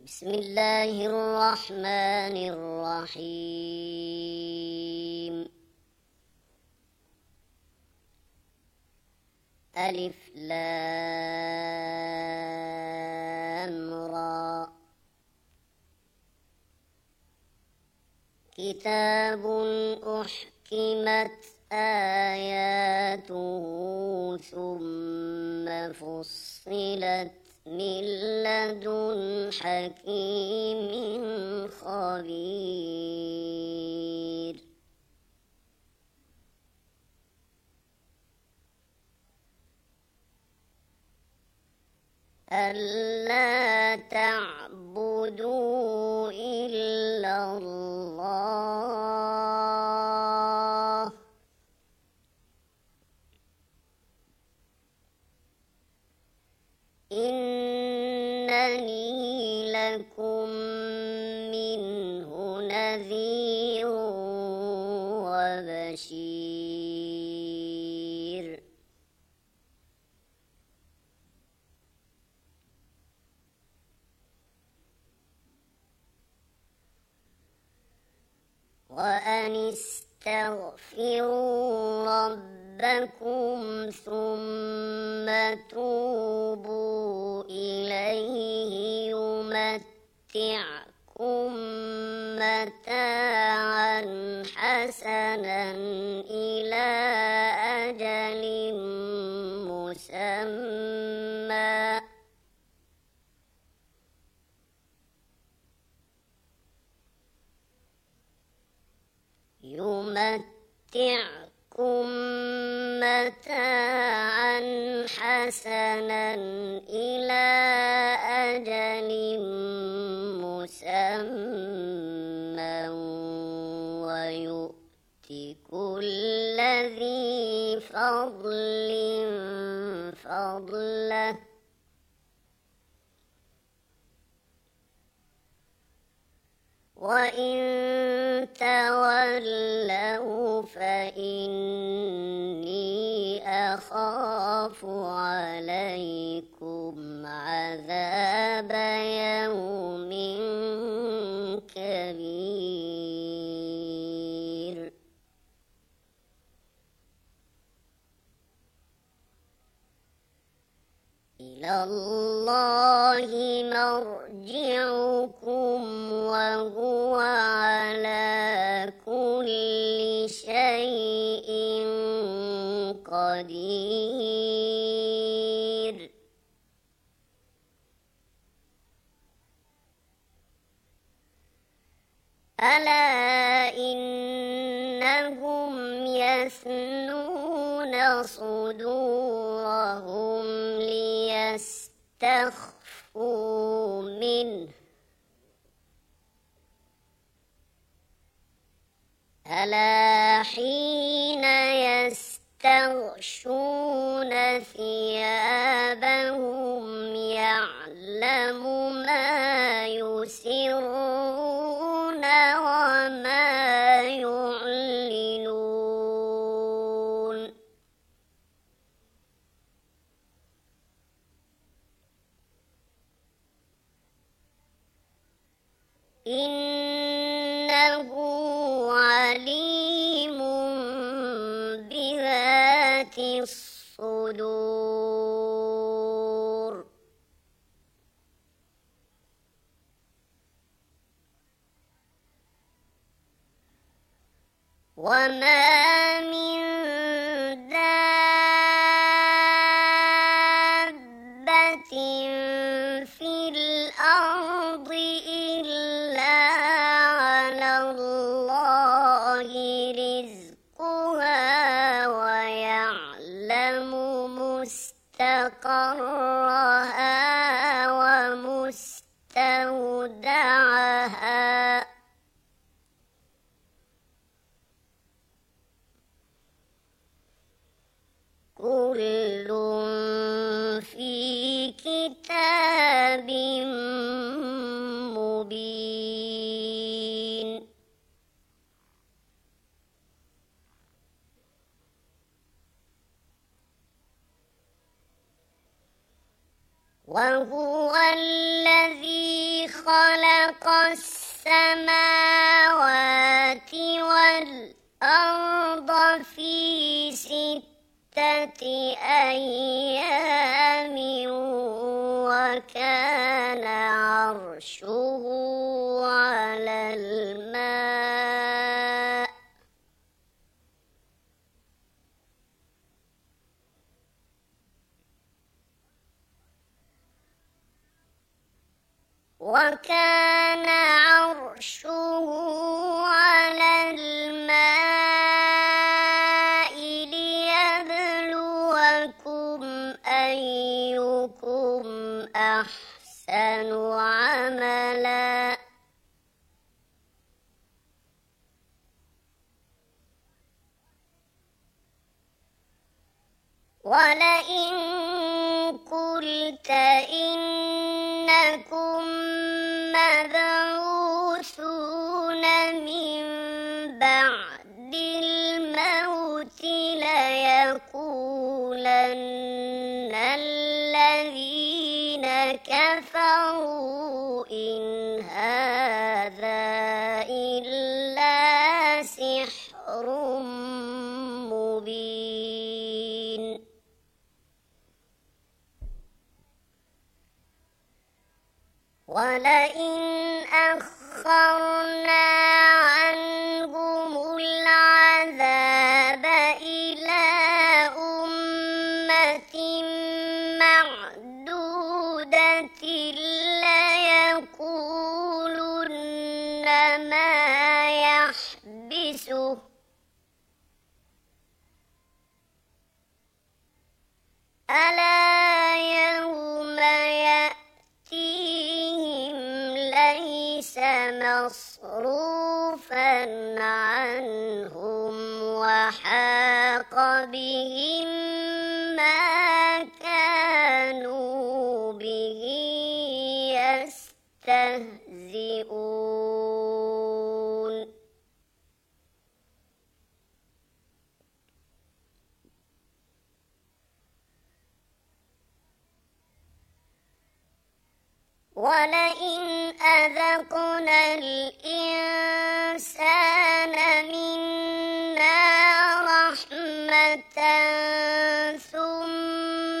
بسم الله الرحمن الرحيم. ألف لام را. كتاب أحكمت آياته ثم فصلت من لدن حكيم خبير. ألا تعبدوا إلا الله إنني لكم منه نذير وبشير. وأن استغفروا ربكم ثم توبوا إليه يمتعكم متاعا حسنا إلى أجل مسمى ويؤت كل ذي فضل فضله. وإن تولوا فإني أخاف عليكم عذاب يوم كبير. إلى الله مرجعكم وهو على كل شيء قدير. ألا إنهم يثنون صدورهم ليستخفوا منه ألا حين يستغشون ثيابهم يعلم ما يسرون وما يعلنون. إنه عليم بذات الصدور. وما من دابة في الأرض إلا على الله رزقها ويعلم مستقرها ومستودعها كل في كتاب مبين. وهو الذي خلق السماوات والأرض في 6 أيام وكان عرشه على الماء وكان عرشه على الماء ليبلوكم أيكم أحسن عملا ولئن قلت إنكم مبعوثون من بعد الموت ليقولن الذين كفروا إن هذا إلا سحر مبين ولئن أخرنا عنهم العذاب إلى أمة معدودة ليقولن ما يحبسه ألا يوم يأتيهم ليس مصروفا عنهم وحاق بهم ما كانوا به يستهزئون ولئن أذقنا الإنسان منا رحمة ثم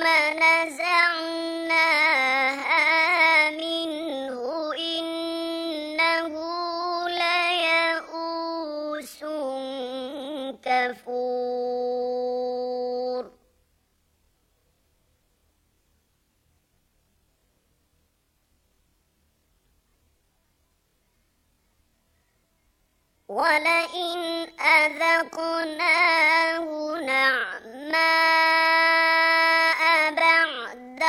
نزعناها منه إنه ليئوس كفور ولئن أذقناه نعماء بعد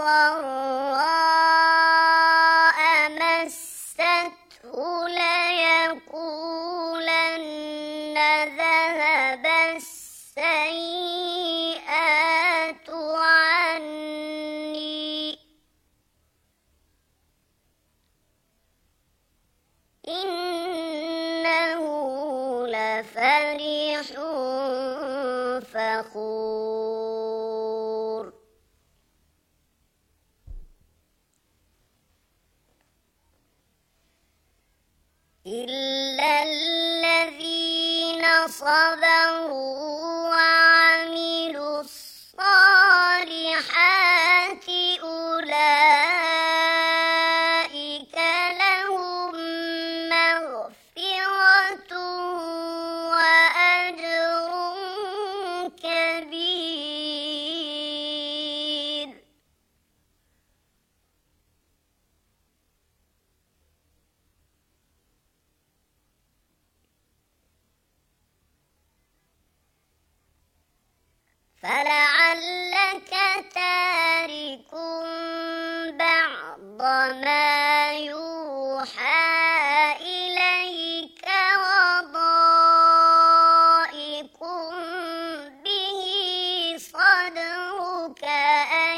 ضراء مسته ليقولن ذهب السيئات عني إنه لفرح فخور إلا الذين صبروا وعملوا الصالحات أولئك لهم مغفرة وأجر كبير فلعلك تارك بعض ما يوحى إليك وضائق به صدرك أن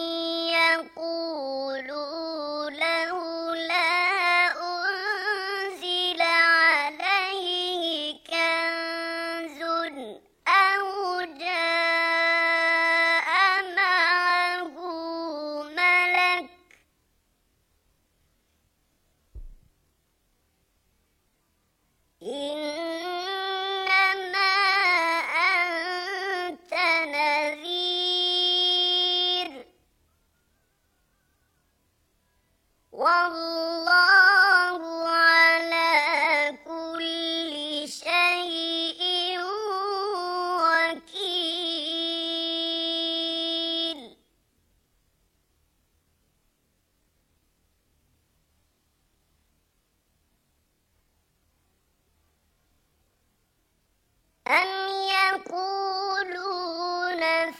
يقولوا لولا أنزل عليه كنز أو جاء معه ملك والله على كل شيء وكيل. أم يقولون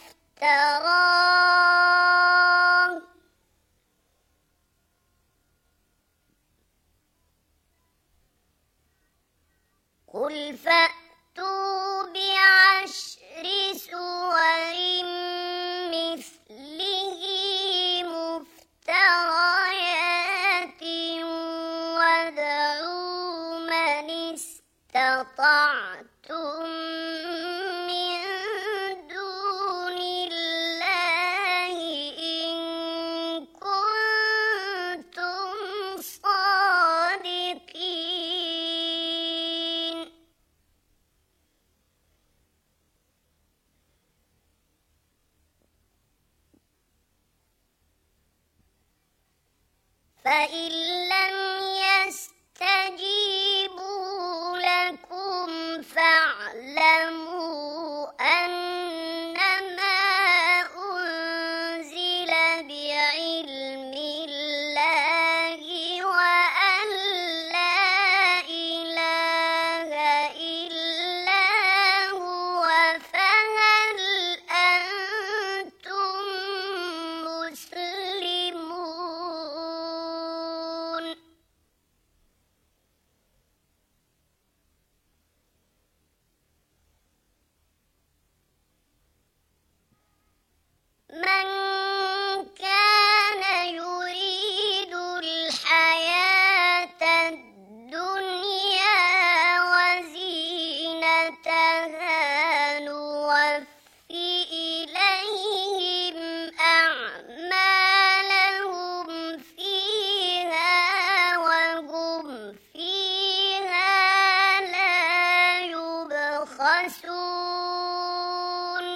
افتراه قل فأتوا بعشر سور مثله مفتريات وادعوا من استطعتم من دون الله إن كنتم صادقين. فإن لم يستجيبوا لكم فاعلموا أنما أنزل بعلم الله وأن لا إله إلا هو فهل أنتم مسلمون. من كان يريد الحياة الدنيا وزينتها نوفي إليهم أعمالهم فيها وهم فيها لا يبخسون.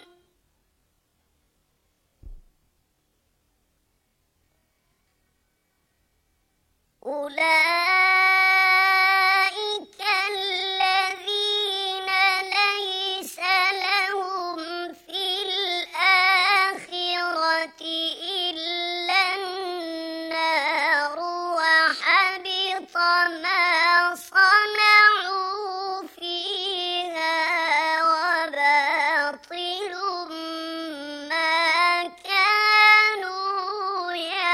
أولئك الذين ليس لهم في الآخرة إلا النار وحبط ما صنعوا فيها وباطل ما كانوا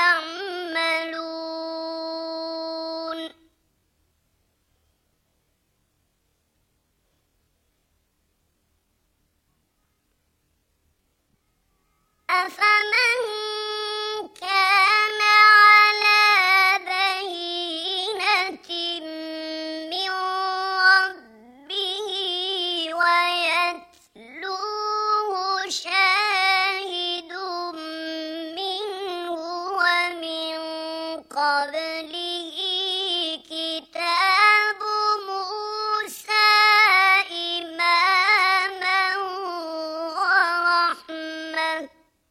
يعملون. أفمن كان على بينة من ربه ويتلوه شاهد منه ومن قبله كتاب موسى إماما ورحمة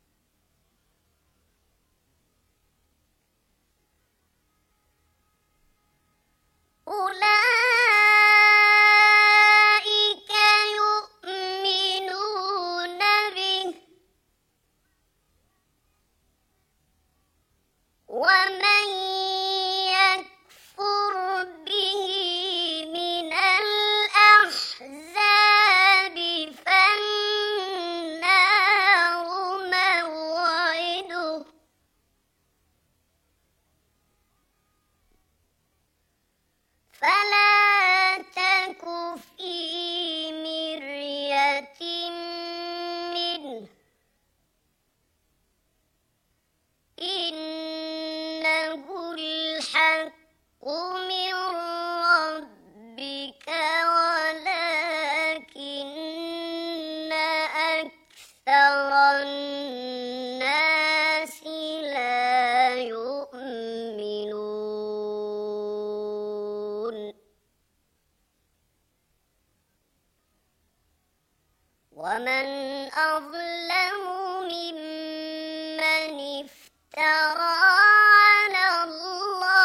أولئك يؤمنون به ومن يكفر به من الأحزاب فالنار موعده فلا تك في مرية منه إنه الحق من ربك ولكن أكثر الناس لا يؤمنون. ومن أظلم ممن افترى على الله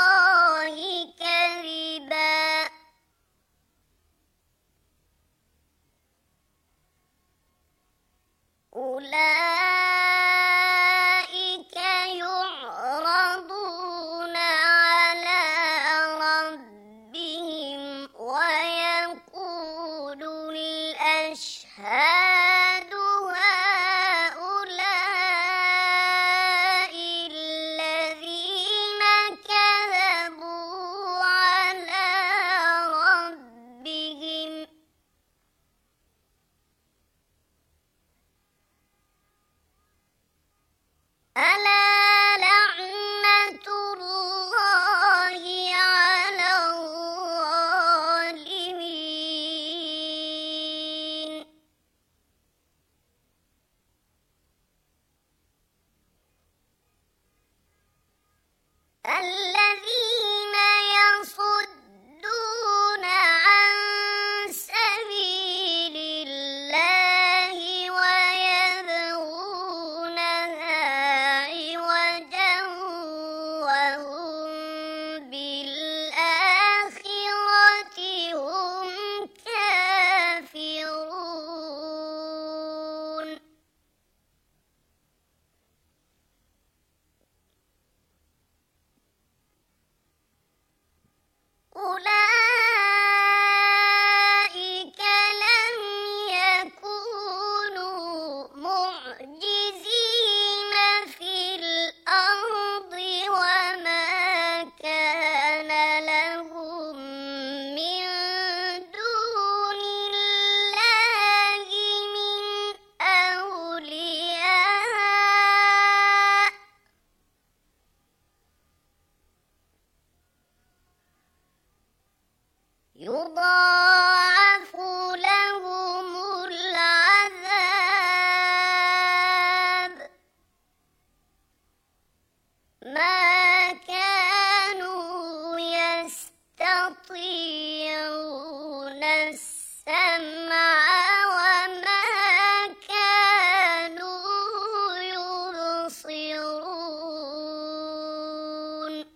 الذين يصدون عن سبيل الله ويبغونها عوجا وهم بالآخرة هم كافرون أولئك لم يكونوا معجزين في الأرض وما كان لهم من دون الله من أولياء يضاعف لهم العذاب ما كانوا يستطيعون السمع وما كانوا يبصرون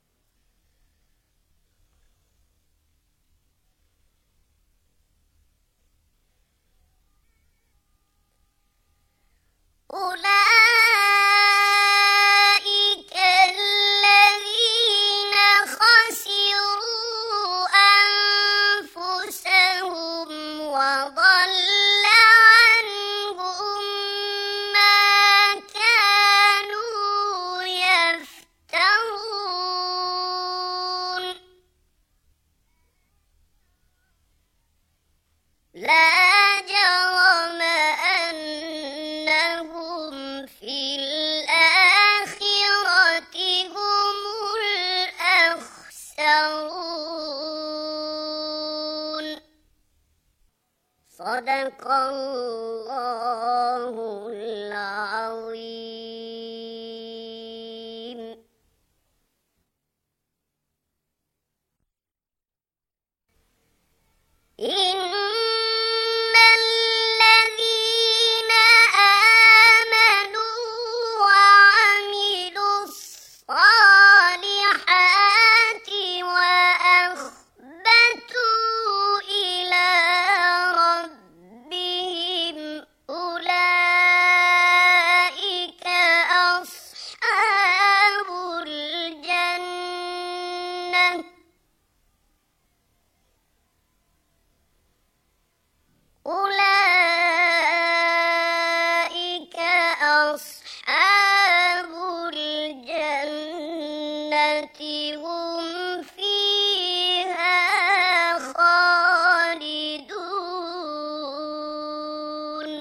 أولئك الذين خسروا أنفسهم وضل عنهم ما كانوا يفترون لا جرم أنهم في الآخرة هم الأخسرون صدق الله العظيم. إن الذين آمنوا وعملوا الصالحات وأخبتوا إلى ربهم أولئك أصحاب الجنة أولئك أصحاب الجنة هم فيها خالدون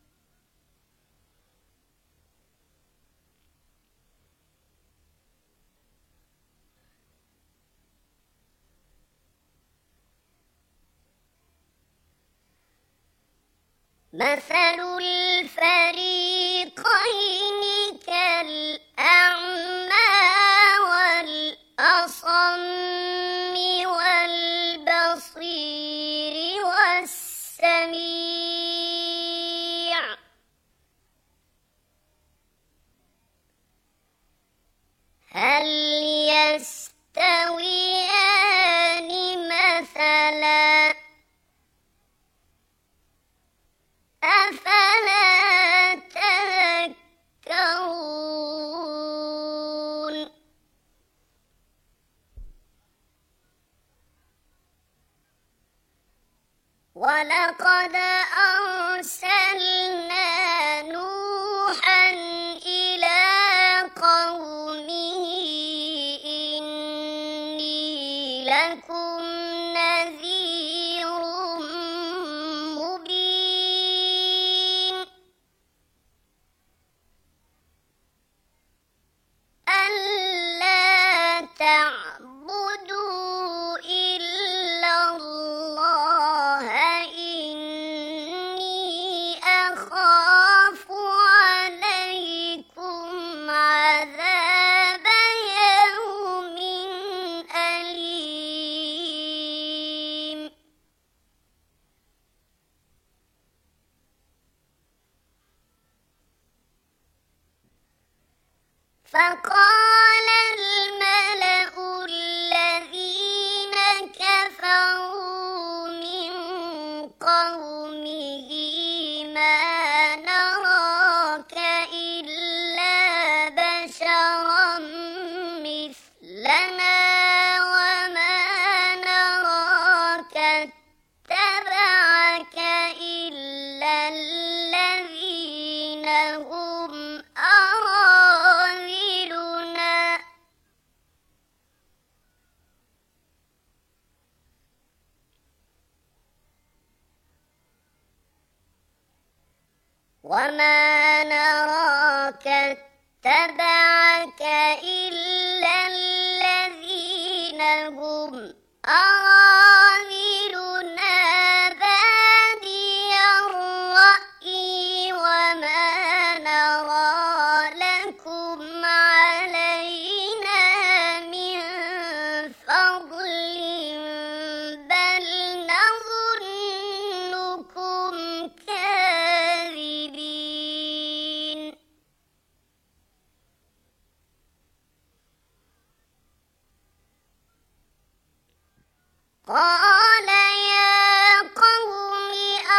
مثل الفريقين كالأعمى والأصم والبصير والسميع هل يستويان مثلا أفلا تذكرون ولقد أرسلنا نوحا إلى قومه إني لكم نذير مبين ألا تعبدوا إلا الله إني أخاف عليكم عذاب يوم فقال الملأ الذين كفروا من قومه ما نراك إلا بشرا مثلنا وما نراك اتبعك إلا الذين هم أراذلنا وما نراك اتبعك إلا الذين هم أراذلنا بادي الرأي وما نرى لكم علينا من فضل بل نظنكم كاذبين قال يا قوم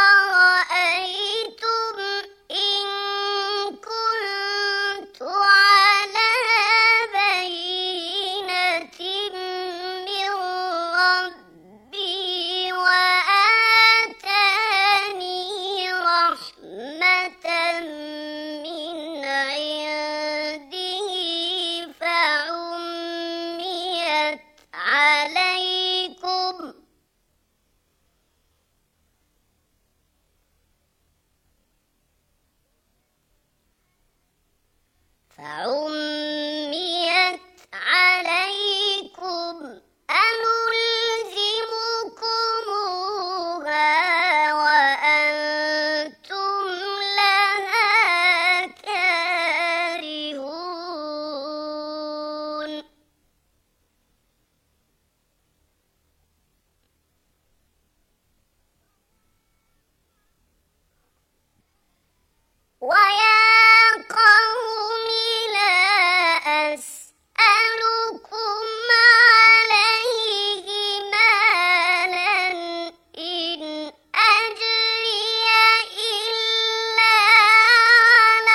أرأيتم إن كنت على بينة من ربي وآتاني رحمة من عنده فعميت عليكم أنلزمكموها وأنتم لها كارهون ويا قوم لا أسألكم عليه مالا إن أجري إلا على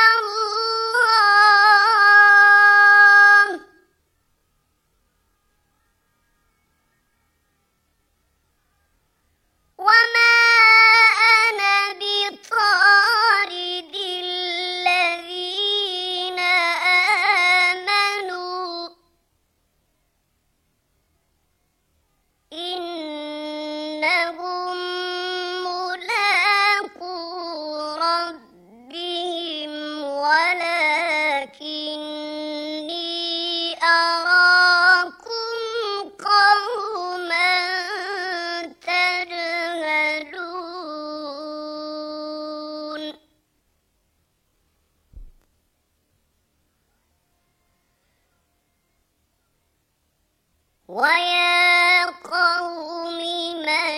الله وما أنا بطارد الذين آمنوا إنهم ملاقو ربهم ولكني أراكم قوما تجهلون ويا قوم من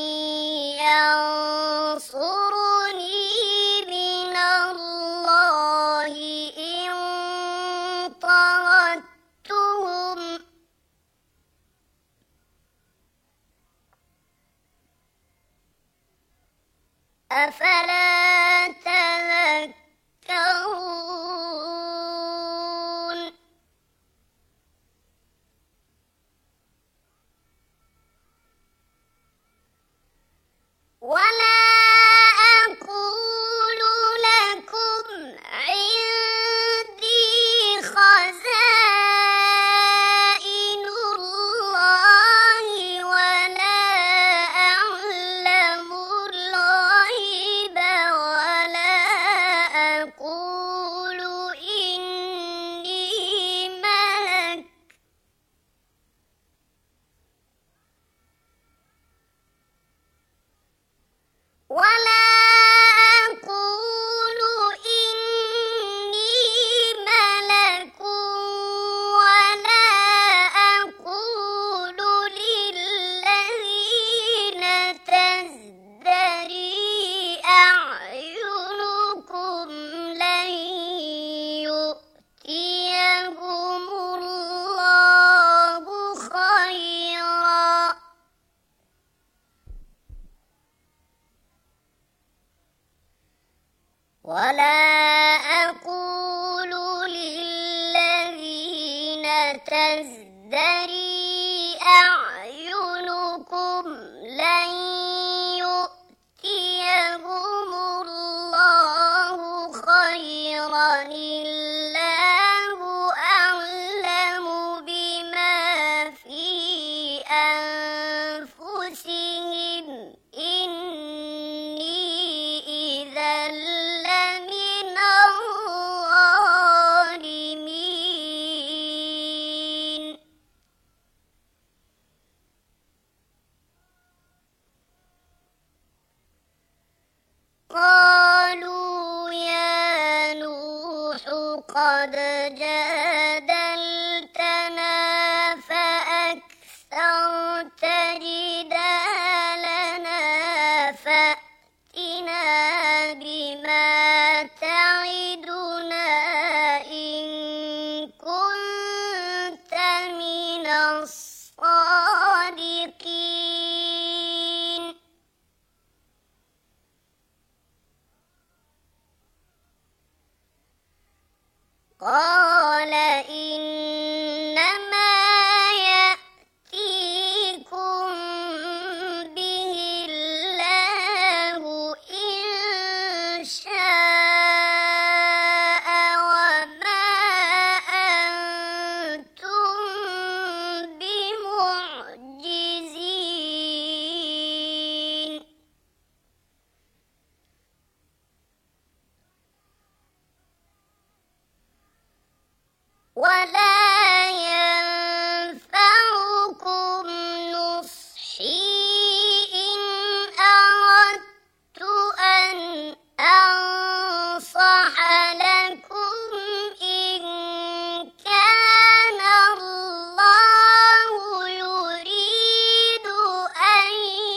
ينصرني من الله إن طردتهم أفلا تذكرون ولا أقول لكم عندي خزائن الله ولا أعلم الغيب ولا أقول للذين تزدري أعينكم لن يؤتيهم الله خيرا الله أعلم بما في أنفسهم إني إذا لمن الظالمين. قالوا يا نوح قد جادلتنا فأكثرت جدالنا فأتنا بما تعدنا إن كنت من الصادقين. قال إنما يأتيكم به الله إن شاء وما أنتم بمعجزين. ولا ينفعكم نصحي إن أردت أن أنصح لكم إن كان الله يريد أن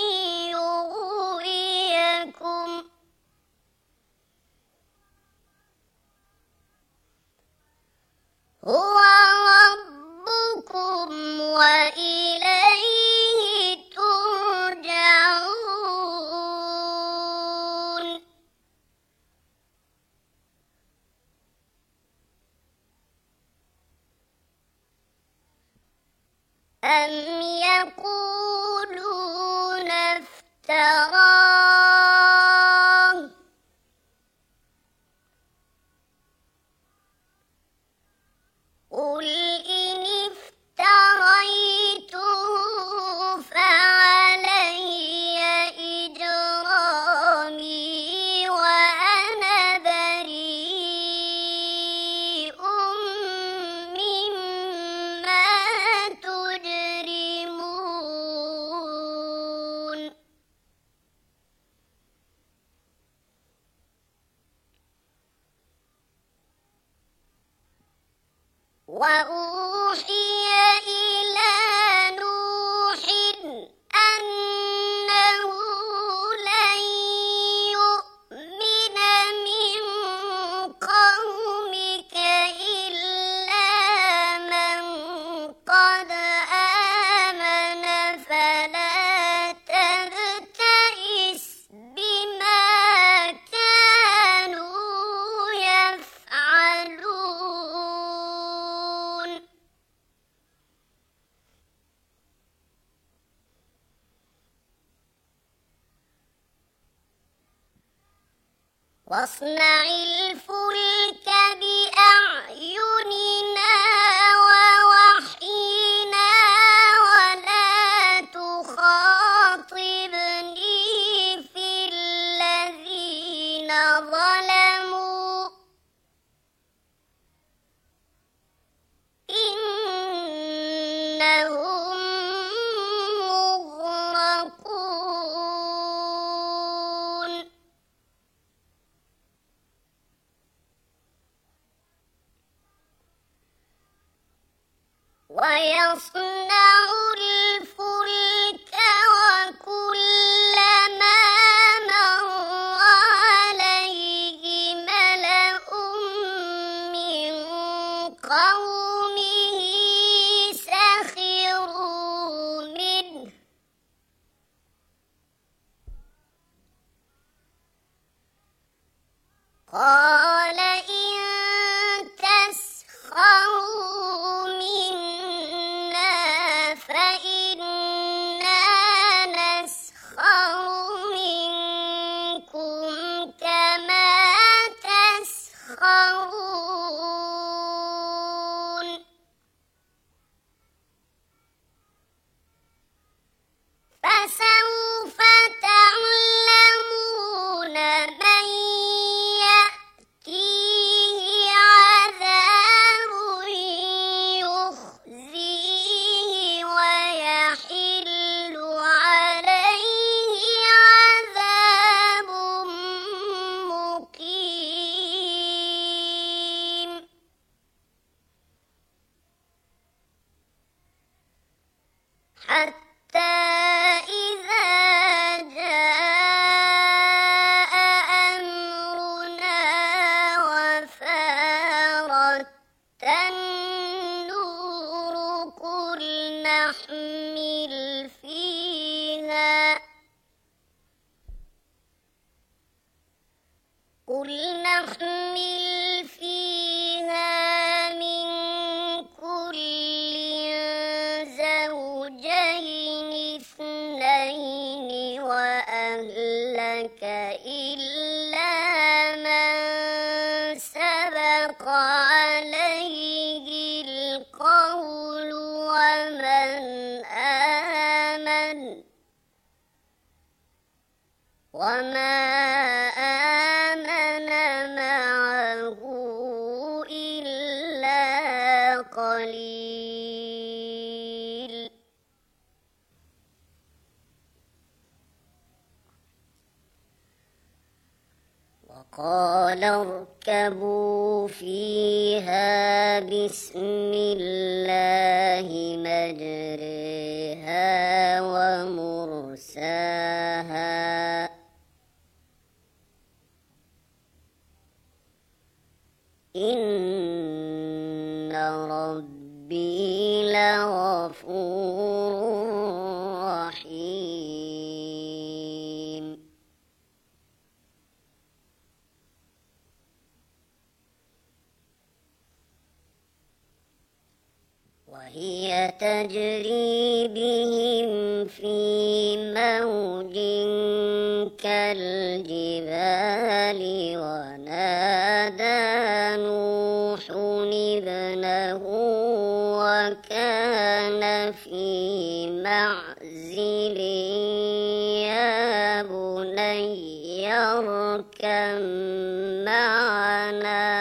يغويكم. هو ربكم وإليه ترجعون. أم يقولون افتراه قل إن افتريته فعلي إجرامي وأنا بريء مما تجرمون. وأوحي إلى نوح أنه لن يؤمن من قومك إلا من قد آمن فلا تبتئس بما كانوا يفعلون. واصنع الفلك بأعيننا ووحينا ولا تخاطبني في الذين ظلموا إنهم مغرقون. ويصنع الفلك وكلما مر عليه ملأ من قومه سخروا منه قال إن تسخروا منا فإنا نسخر منكم كما تسخرون فسوف تعلمون من يأتيه عذاب يخزيه ويحل عليه عذاب مقيم حتى إذا جاء أمرنا وفارت النور قل نحمل فيها من كل زوجين اثنين وأهلك إلا من سبق عليه القول وما آمن معه إلا قليل وقال اركبوا فيها بسم الله مجريها ومرساها إن ربي لغفور رحيم وهي تجري بهم في موج كالجبال ونادى نوح ابنه وكان في معزل يا بني اركب معنا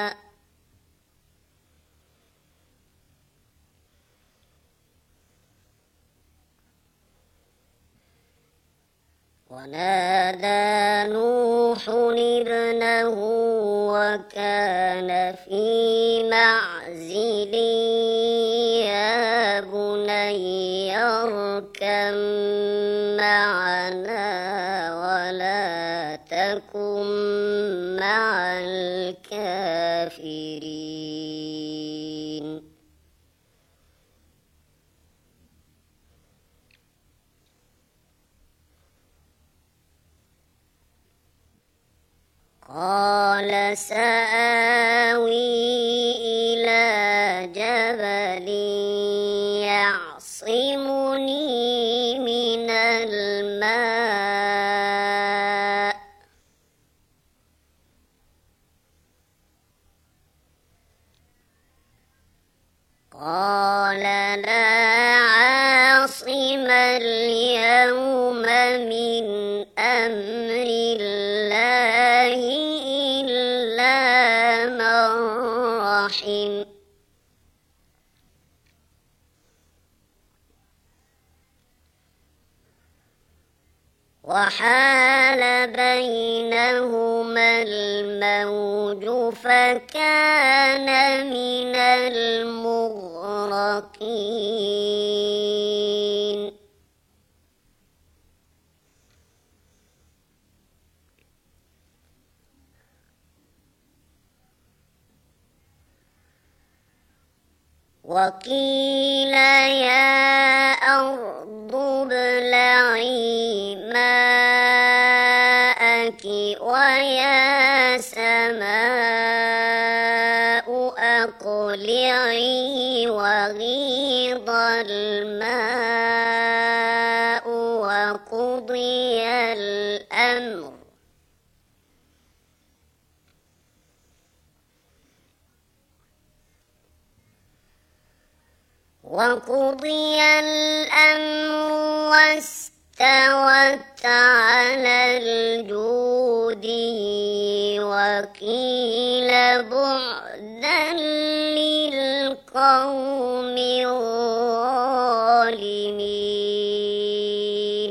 ونادى نوح ابنه وكان في معزل يا بني اركب معنا ولا تكن مع الكافرين قال سآوي إلى جبل يعصمني من الماء قال لا عاصم اليوم من أمر الله إلا من رحم وحال بينهما الموج فكان من المغرقين وقيل يا أرض ابلعي ماءك ويا سماء الماء وقضي الأمر واستوت على الجود وقيل بعدا للقوم الظالمين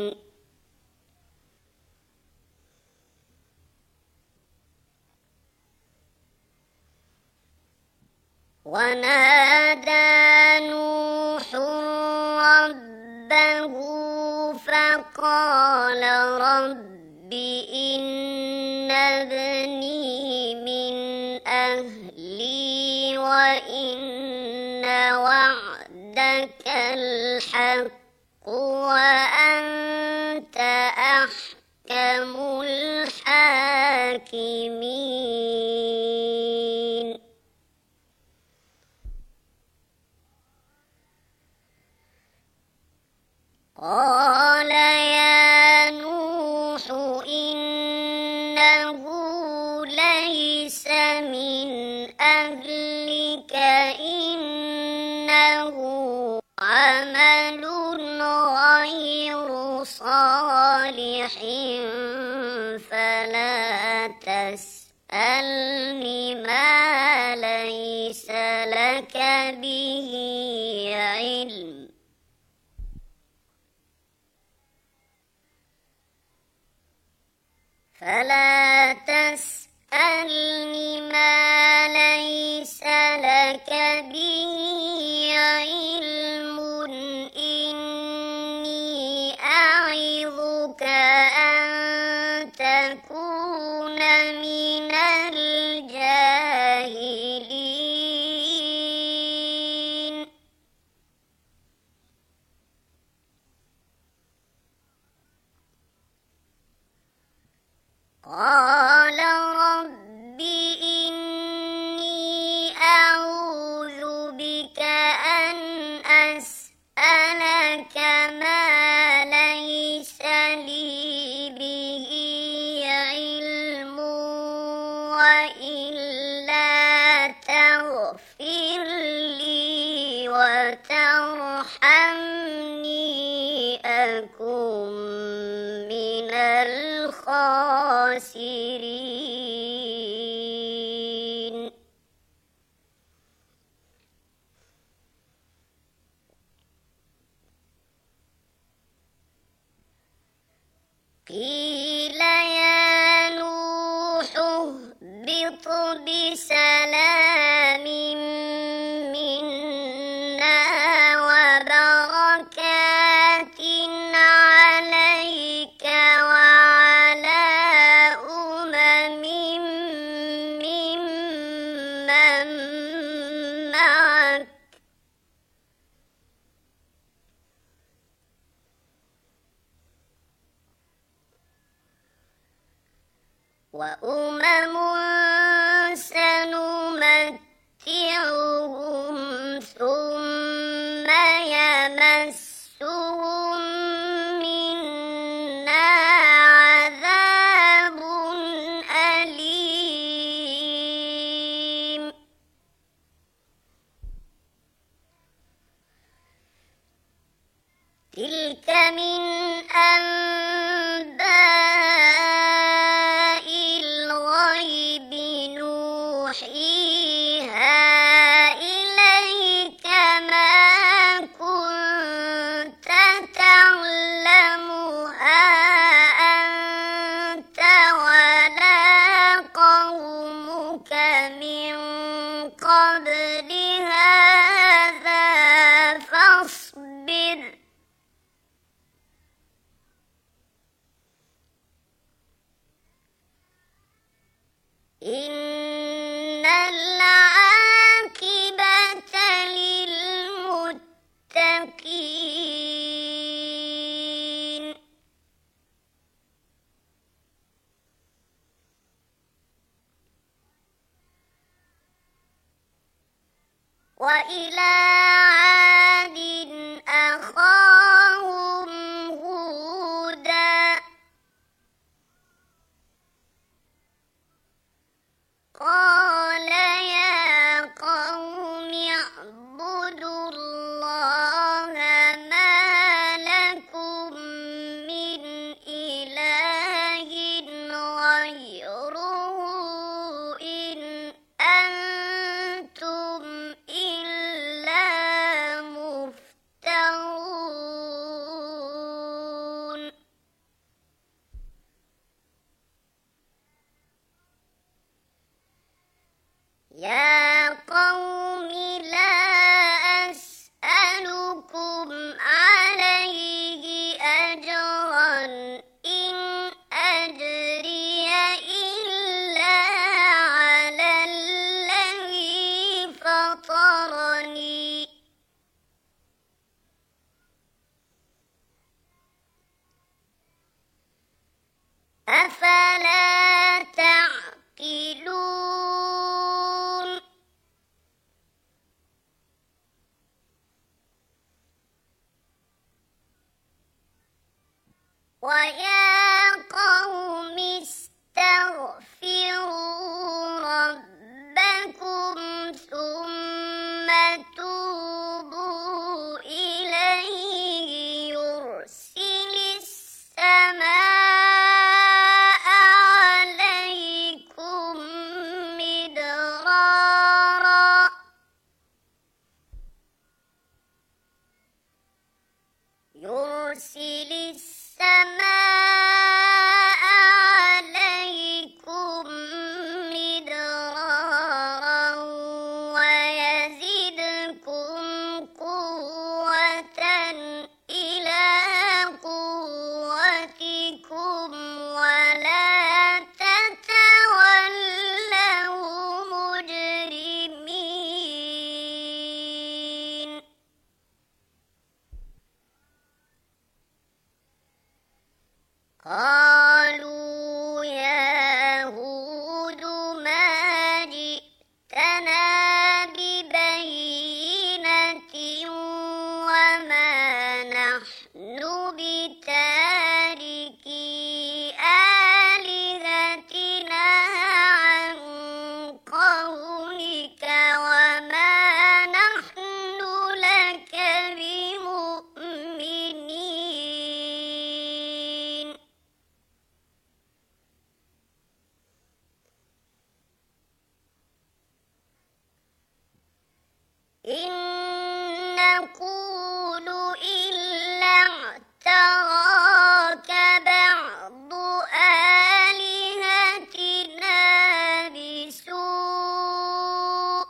ونادى نوح ربه فقال رب إن ابني من أهلي وإن وعدك الحق وأنت أحكم الحاكمين قال يا نوح إنه ليس من أهلك إنه عمل غير صالح فلا تسألني ما ليس لك به علم فلا تسألني ما ليس لك به علم إني أعظك أن تكون من الجاهلين قال رب إني أعوذ بك أن أسألك ما ليس لي به علم وإلا تغفر لي وترحمني أكن من الخاسرين قيل يا نوح اهبط بسلام منا وبركات عليك وعلى أمم ممن معك وأمم سنمتعهم ثم يمسهم منا عذاب أليم تلك من أنباء الغيب نوحيها إليك ما كنت تعلمها أنت ولا قومك من قبل هذا فاصبر إن العاقبة للمتقين وإلى عاد ويا قوم استغفروا ربكم ثم توبوا إليه يرسل السماء عليكم مدرارا يرسل السماء عليكم مدرارا ويزدكم قوة إلى قوتكم ولا تتولوا مجرمين قالوا يا هود ما جئتنا ببينة وما نحن بتاركي آلهتنا عن قولك وما نحن لك بمؤمنين إن نقول إلا اعتراك بعض آلهتنا بسوء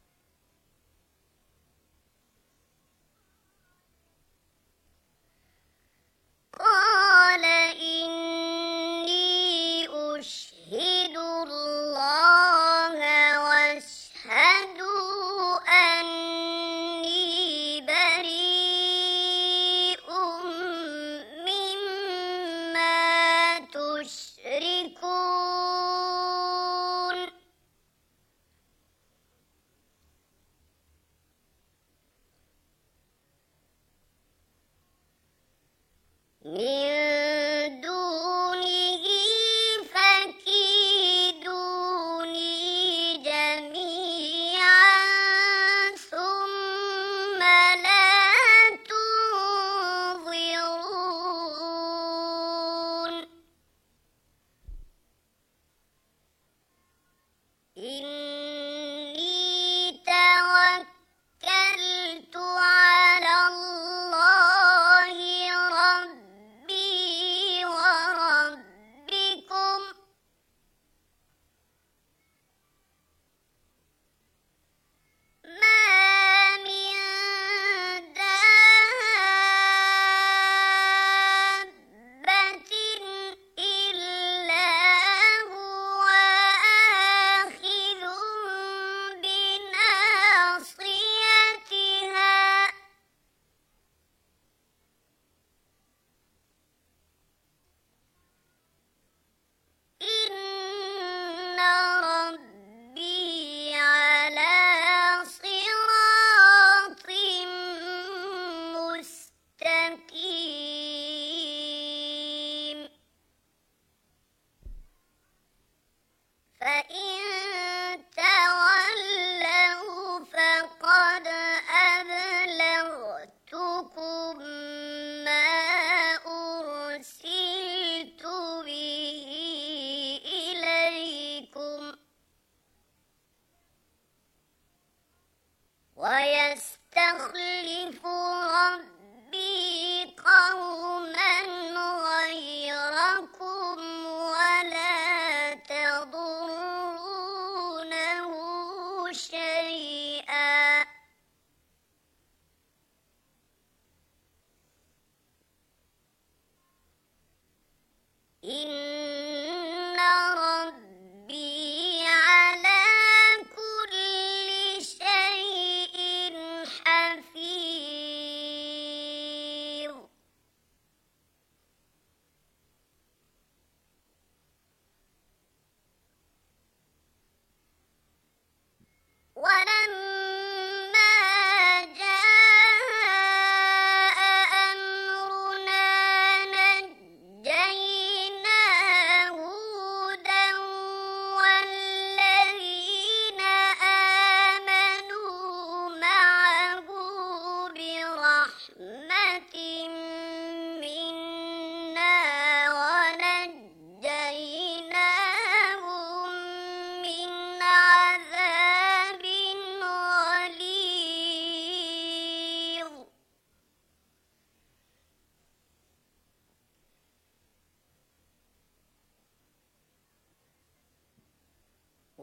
قال إني أشهد الله واشهدوا أني بريء مما تشركون من دونه فكيدوني جميعا ثم لا تنظرون إني توكلت على الله ربي وربكم ما من دابة إلا هو آخذ بناصيتها إن ربي على صراط مستقيم فإن تولوا فقد أبلغتكم ما أرسلت به إليكم ويستخلف ربي قوما غيركم ولا تضرونه شيئا إن ربي على كل شيء حفيظ ولما جاء أمرنا نجينا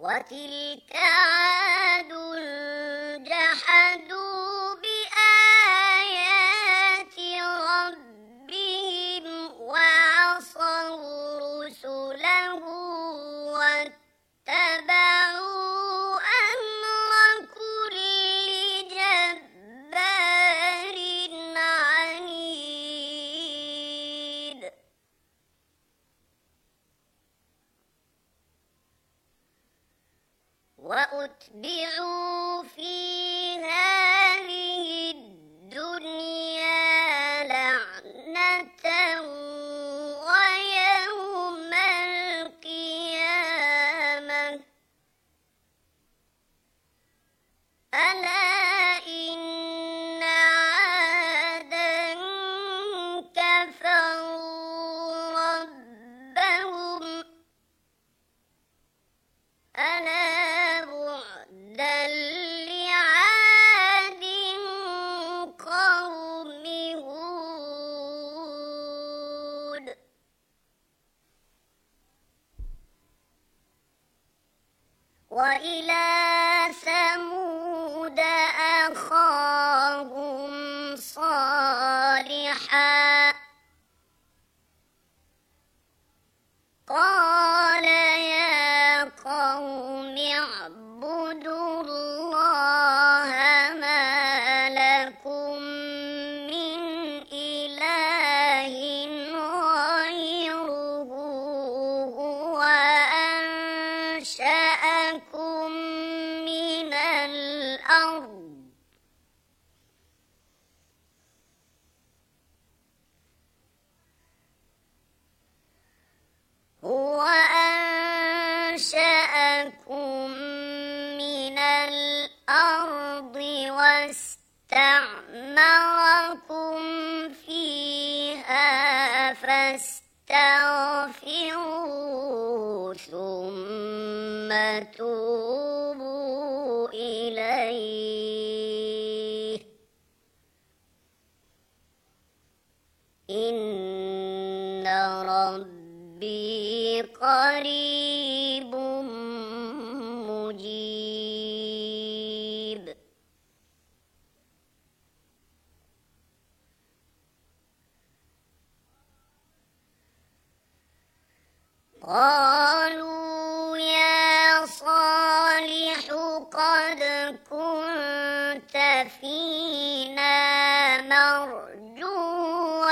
وتلك عاد جحدوا بآيات ربهم وعصوا رسله واتبعوا أمر كل جبار عنيد وأتبعوا في هذه الدنيا لعنة ويوم القيامة ألا إن عادا كفروا ربهم ألا بعدا لعاد قوم هود وإلى ثمود أخاهم صالحا قال يا قوم اعبدوا الله ما لكم من إله غيره هو أنشأكم من الأرض واستعمركم فيها فاستغفروه ثم توبوا إليه إن ربي قريب مجيب قالوا يا صالح قد كنت فينا مرجوا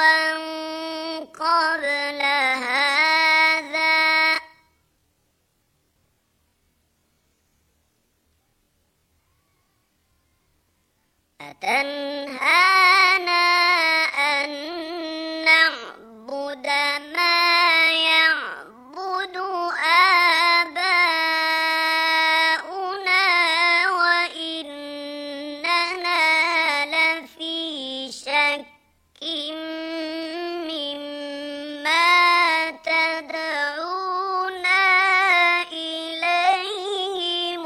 قبل هذا أتنهانا أن نعبد ما يعبد آباؤنا وإننا لفي شك مما تدعونا إليه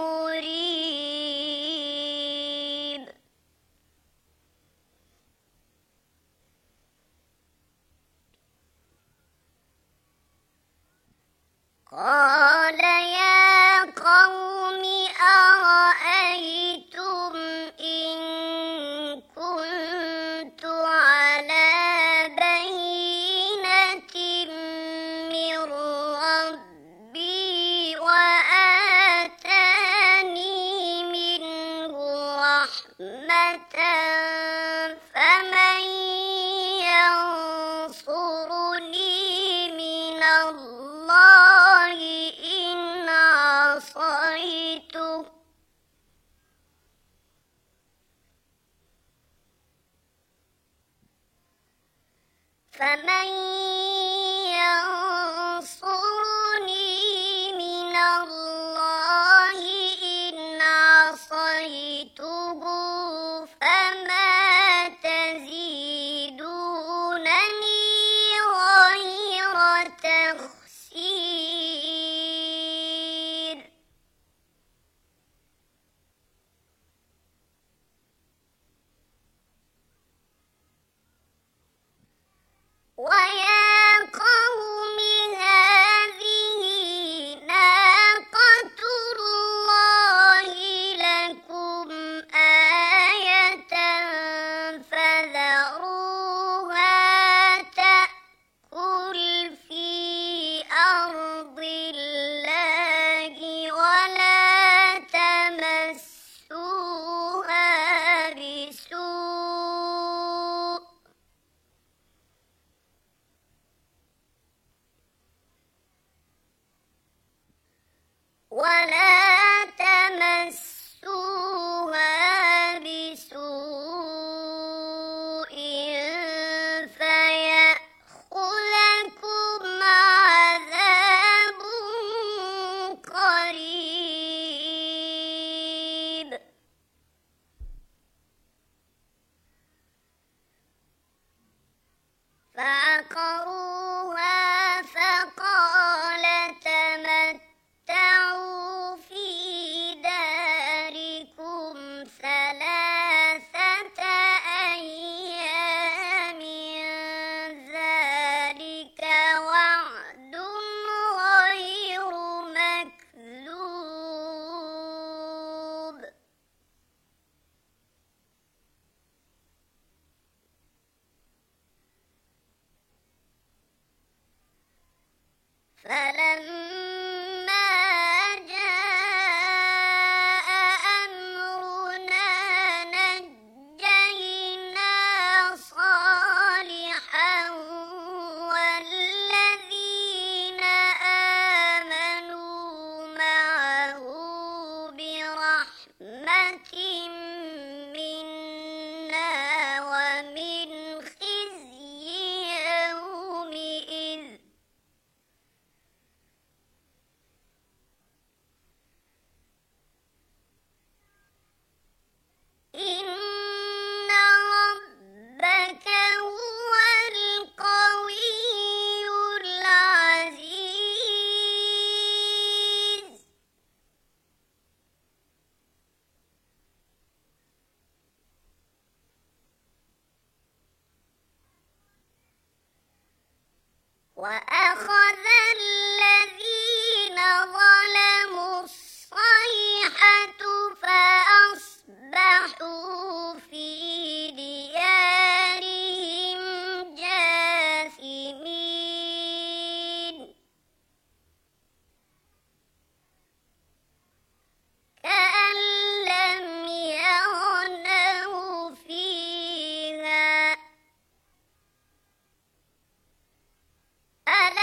مريب قال يا قوم أرأيتم إن كنت على بينة من ربي وآتاني منه رحمة فمن ينصرني من الله إن عصيته فمن ينصرني من الله إن عصيته فما تزيدونني غير تخسير ويا قوم هذه ناقة فلما جاء أمرنا نجينا صالحا والذين آمنوا معه برحمة منا ومن خزي يومئذ إن ربك هو القوي العزيز وأخذ الذين ظلموا الصيحة فأصبحوا في ديارهم جاثمين كأن لم يغنوا فيها ألا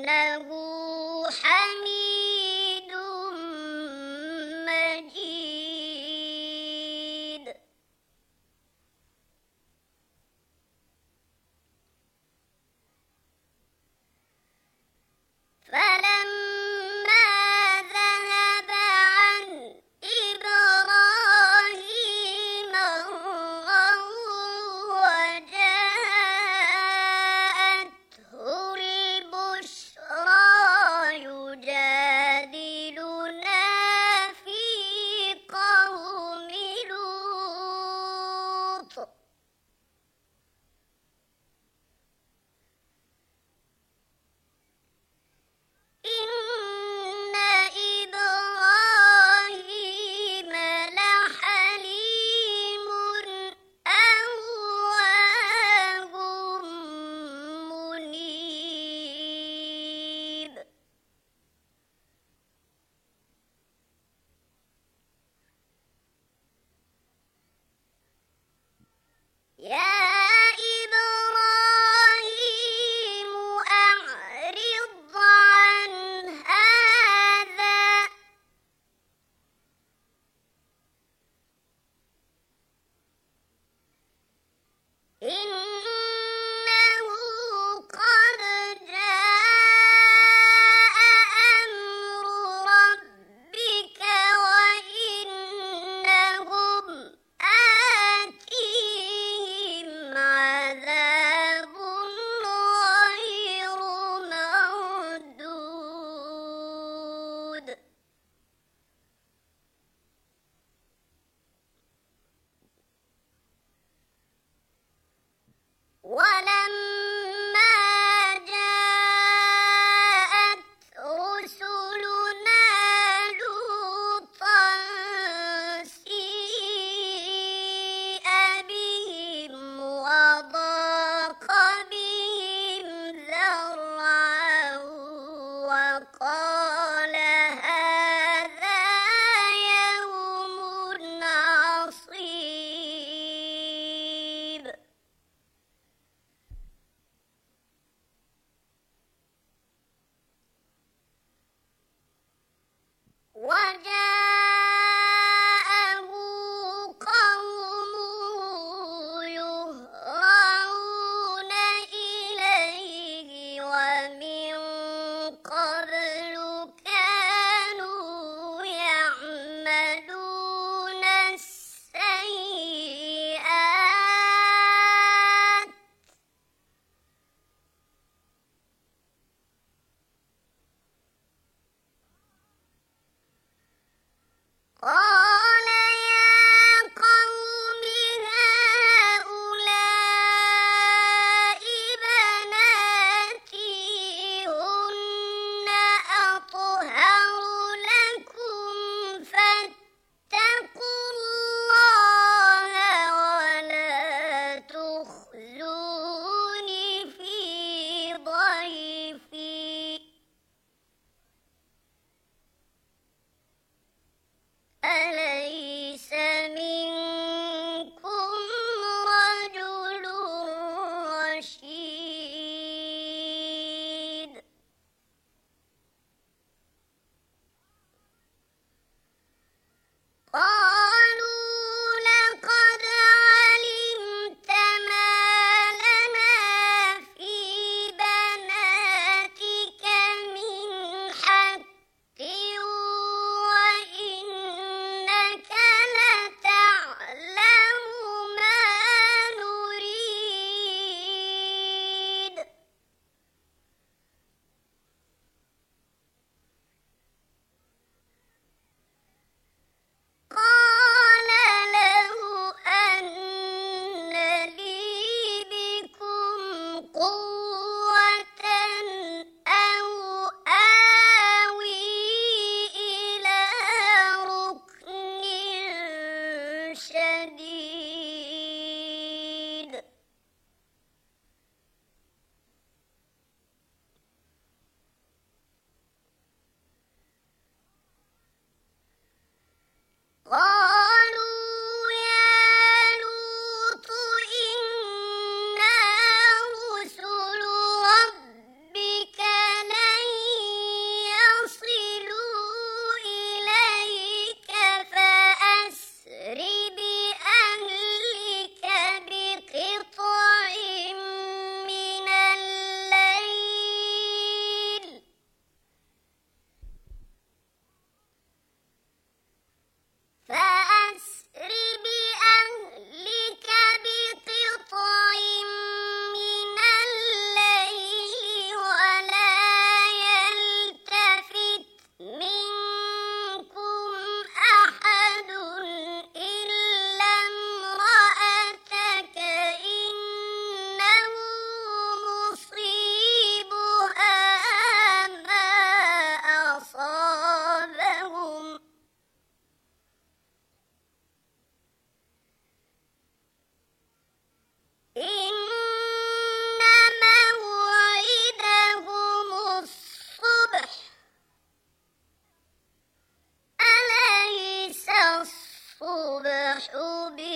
إنه حميد مجيد. فلما ذهب عن إبراهيم الروع وجاءته البشرى يجادلنا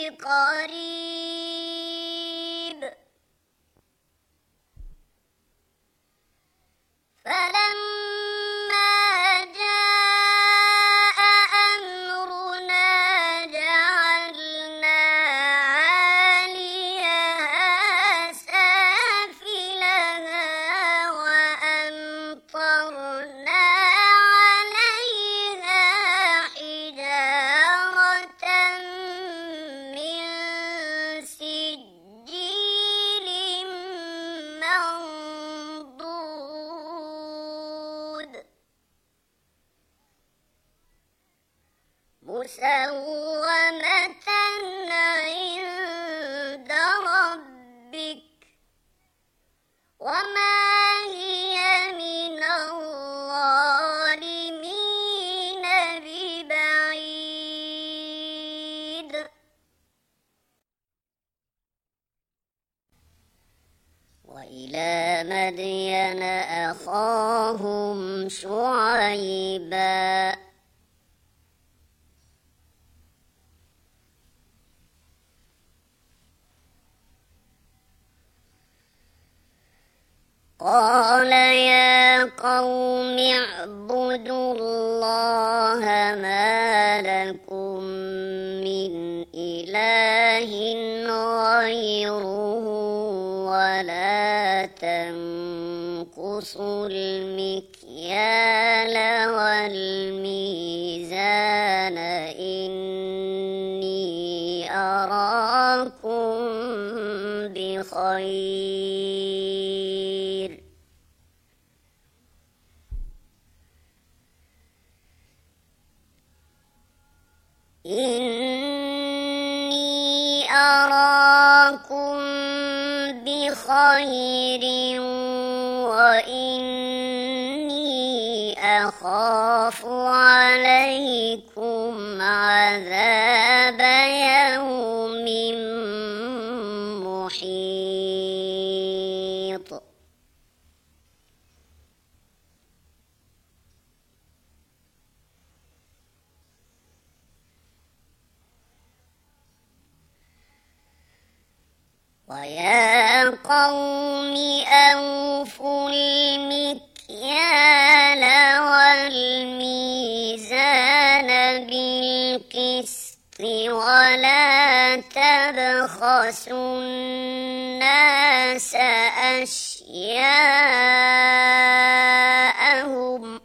قريب فلما جاء أمرنا جعلنا عاليها سافلها وأمطرنا عليها حجارة من سجيل منضود مسومة عند ربك وما هي من الظالمين ببعيد وإلى مدين أخاهم شعيبا قال يا قوم اعبدوا الله ما لكم من إله غيره ولا تنقصوا المكيال والميزان إني أراكم بخير إني أراكم بخير وإني أخاف عليكم عذاب يوم محيط ويا قوم أوفوا المكيال والميزان بالقسط ولا تبخسوا الناس أشياءهم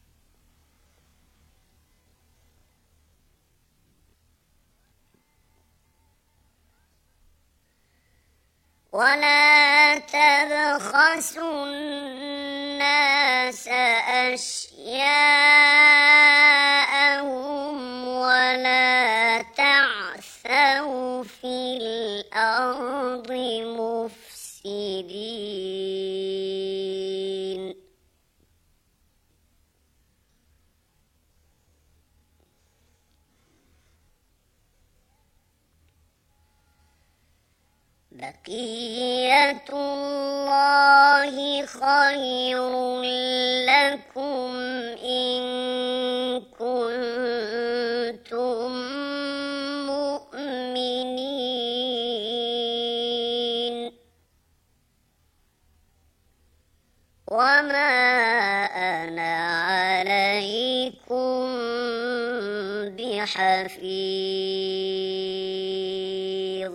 ولا تعثوا في الأرض مفسدين بقية الله خير لكم إن كنتم مؤمنين وما أنا عليكم بحفيظ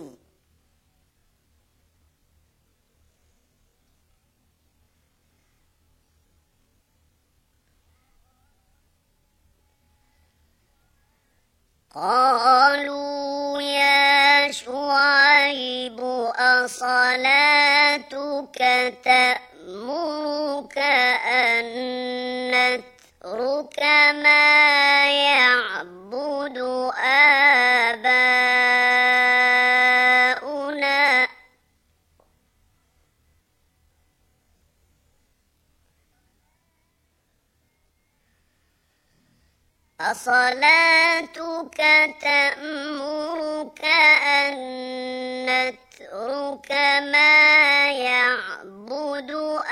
قالوا يا شعيب أصلاتك تأمرك أن نترك ما يعبد آباؤنا أصلاتك تأمرك أن نترك ما يعبد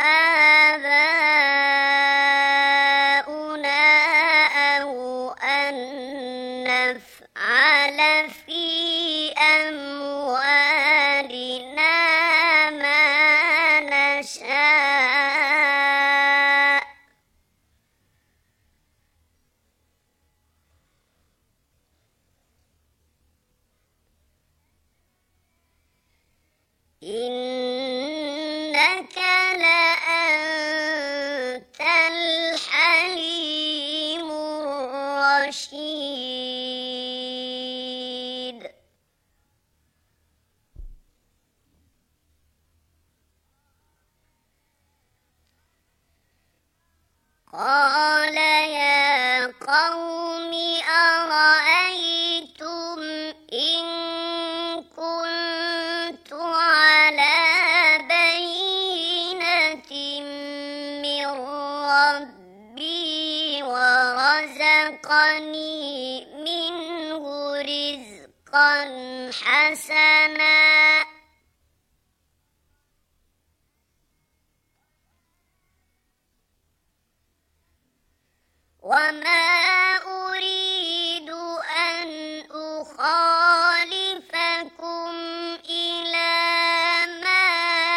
آباؤنا أو أن نفعل في أمرنا قال يا قوم أرأيتم إن كنت على بينة من ربي ورزقني منه رزقا حسنا وما أريد أن أخالفكم إلى ما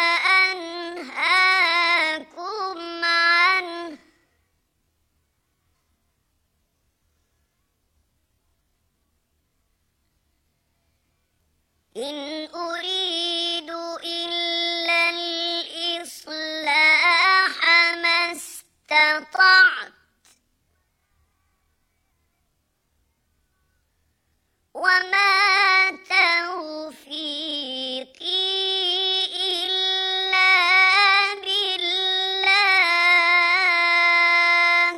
أنهاكم عنه إن أريد إلا الإصلاح ما استطعت وما توفيقي إلا بالله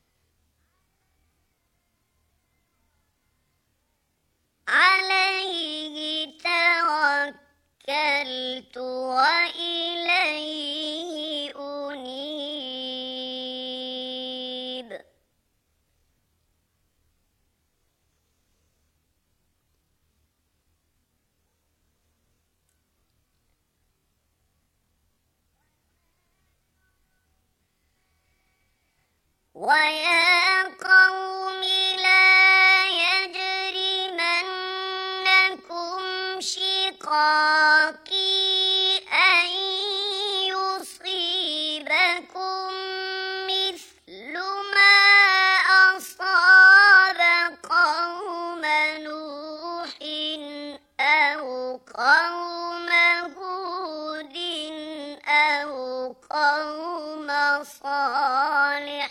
عليه توكلت وإليه أنيب ويا قوم لا يجرمنكم شقاقي أن يصيبكم مثل ما أصاب قوم نوح أو قوم هود أو قوم صالح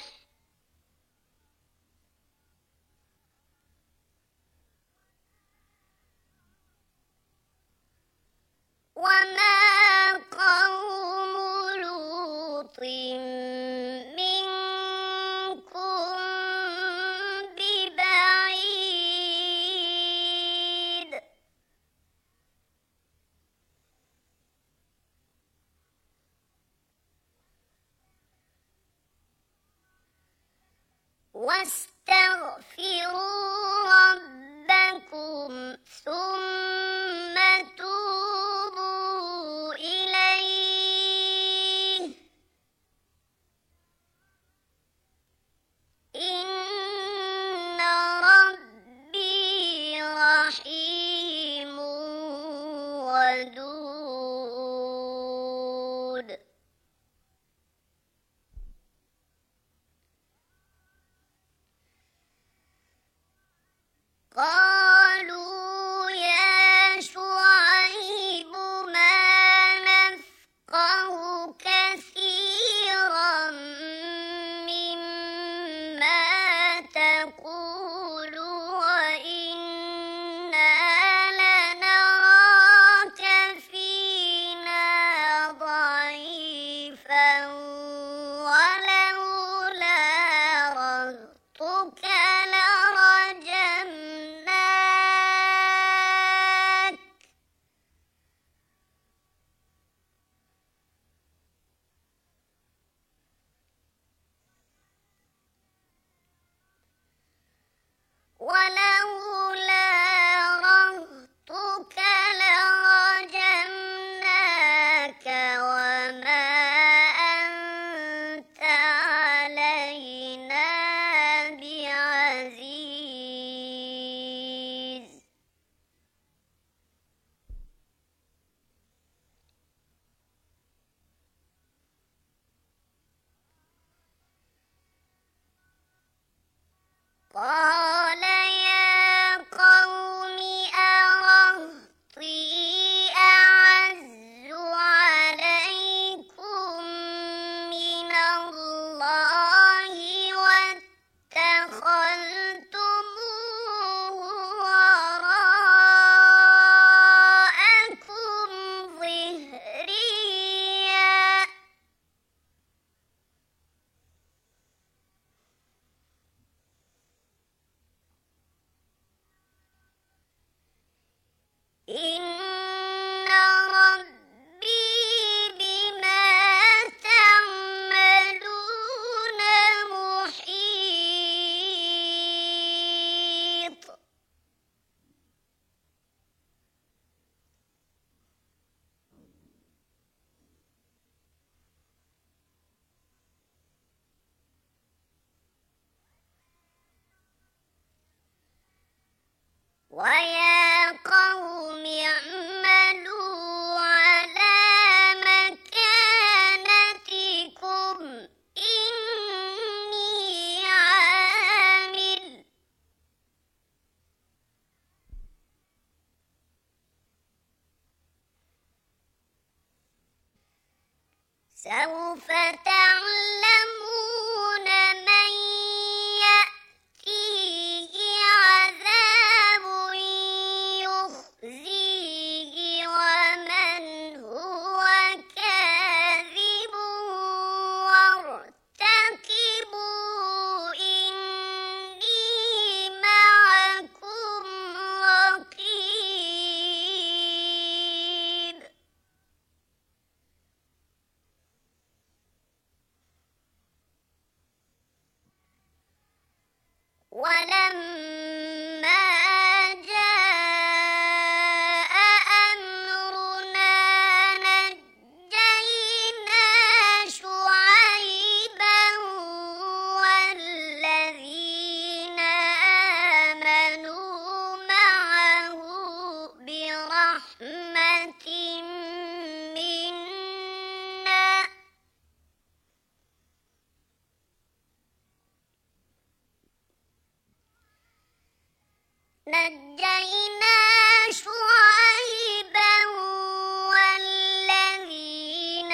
وما قوم لوط منكم ببعيد واستغفروا ربكم ثم توبوا إليه إن ربي رحيم ودود قالوا يا شعيب ما نفقه كثيرا مما تقول وإنا لنراك فينا ضعيفا ولولا رهطك لرجمناك ولولا رهطك لرجمناك وما أنت علينا بعزيز قال يا قوم أرهطي أعز عليكم من الله واتخذتموه وراءكم ظهريا ويا قوم اعملوا على مكانتكم إني عامل سوف تعلمون من يأتيه عذاب يخزيه ومن هو كاذب وارتقبوا إني معكم رقيب ولما جاء أمرنا نجينا شعيبا والذين آمنوا معه برحمة منا نجينا شعيبا والذين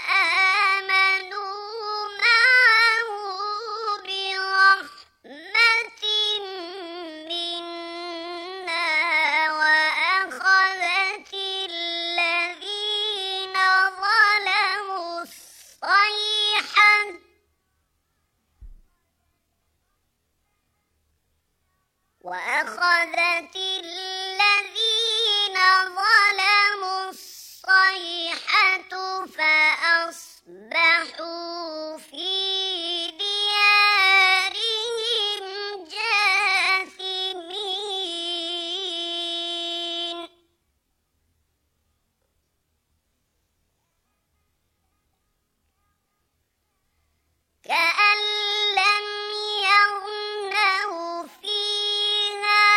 آمنوا معه برحمة منا وأخذت الذين ظلموا الصيحة فأصبحوا في ديارهم جاثمين كأن لم يغنوا فيها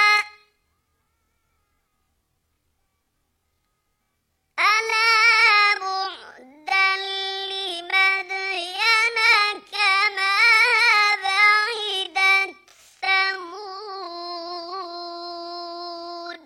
ألا بعدا لمدين كما بعدت ثمود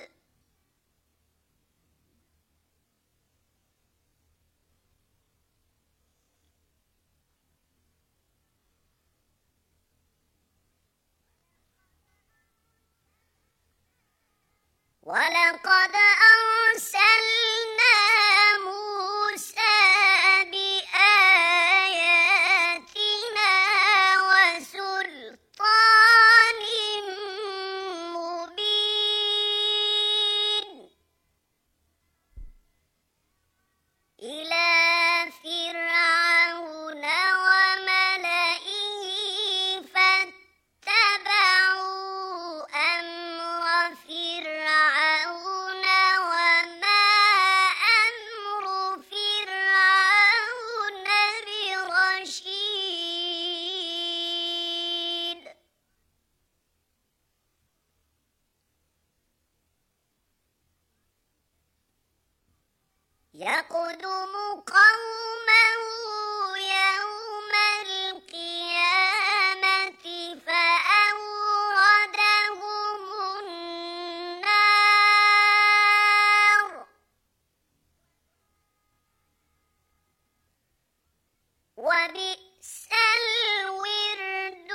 ولقد أرسلنا موسى بآياتنا وسلطان مبين إلى فرعون وملئه فاتبعوا أمر فرعون وما أمر فرعون برشيد يقدم قومه يوم القيامة فأوردهم النار وبئس الورد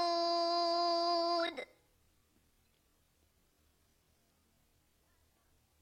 المورود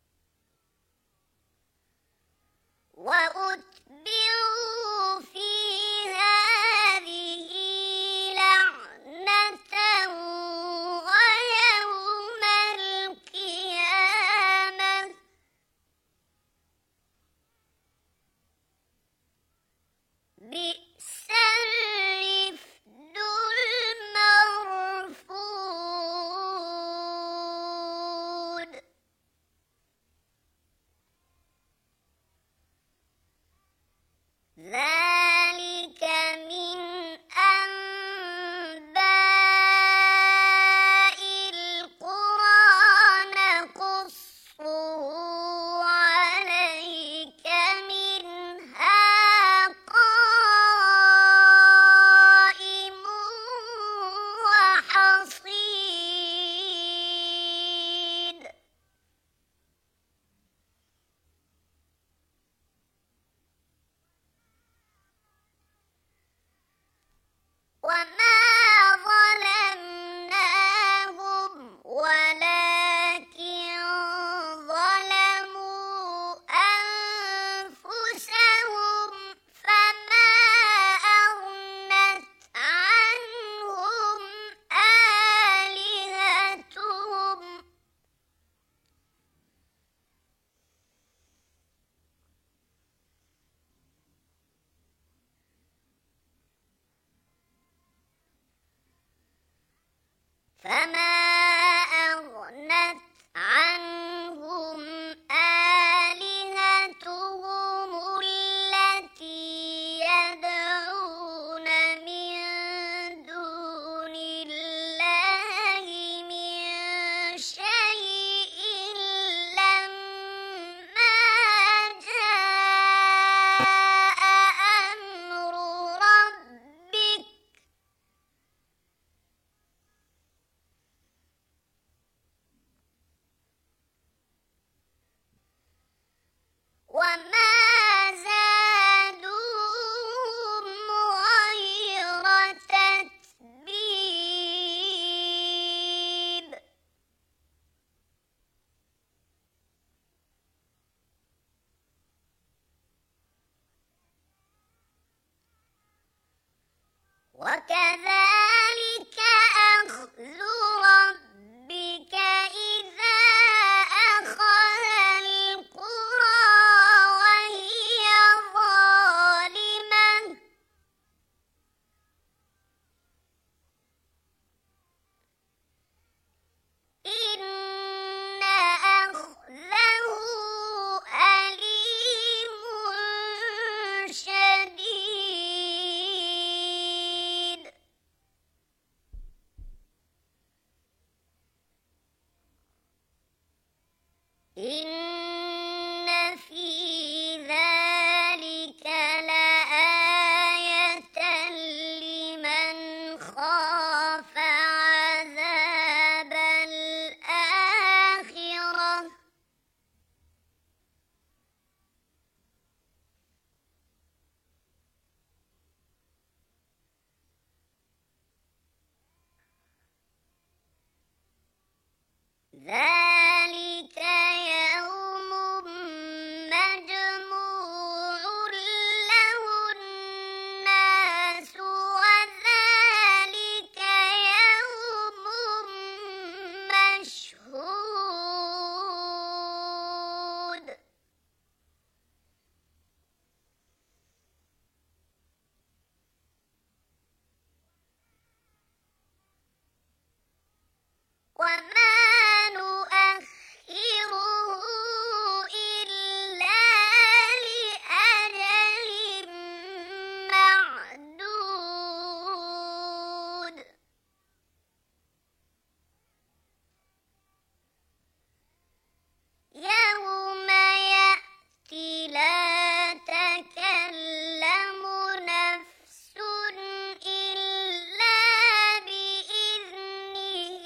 فما أغنت عنهم آلهتهم التي يدعون من دون الله من شيء لما جاء أمر ربك وما زادوهم غير تتبيب وكذلك أخذ ربك إذا أخذ القرى وهي ظالمة إن أخذه أليم شديد إن في ذلك لآية لمن خاف عذاب الآخرة ذلك يوم مجموع له الناس وذلك يوم مشهود وما نؤخره إلا لأجل معدود يوم يأتي لا تكلم نفس إلا بإذنه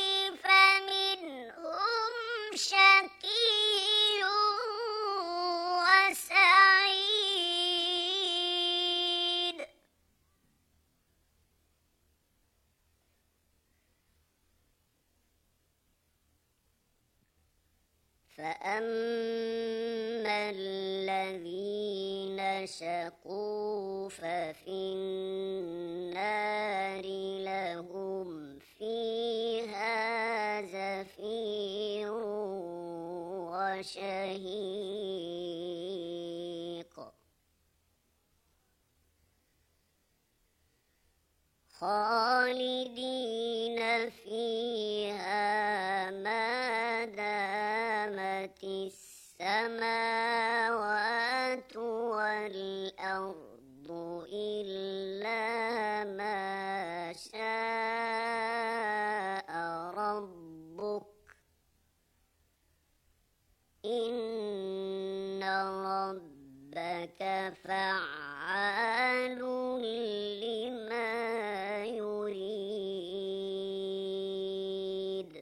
فمنهم شقي وسعيد فأما الذين شقوا ففي النار لهم فيها زفير وشهيق خالدين فيها ما دامت السماوات والأرض إلا ما شاء ربك إن ربك فعال لما يريد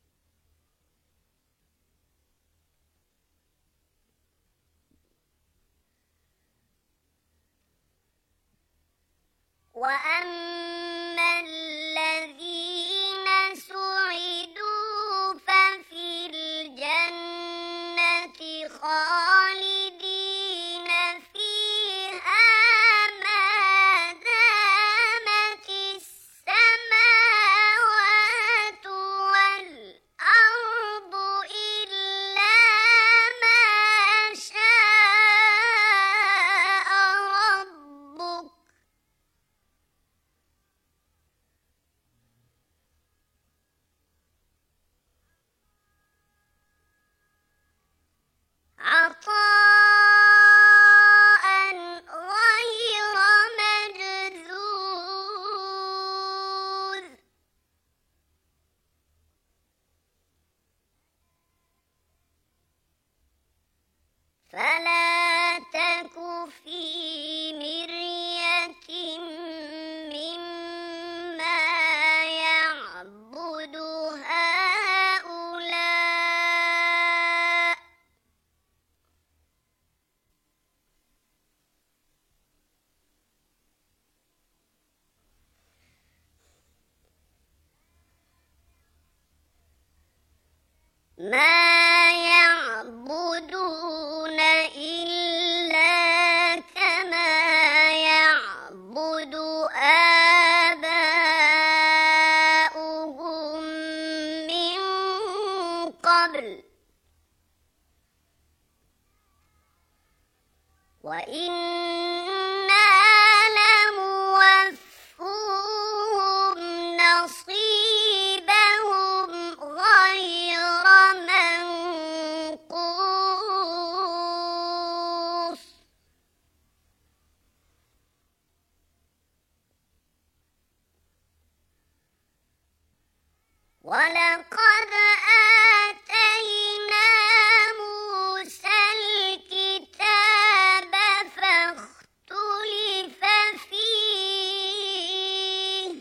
وأما الذين سعدوا ففي الجنة خالدين فيها ما دامت السماوات والأرض إلا ما شاء ربك في مرية مما يعبد هؤلاء ما يعبدون إلا كما يعبد آباؤهم من قبل وإنا لموفوهم نصيبهم غير منقوص ولقد آتينا موسى الكتاب فاختلف فيه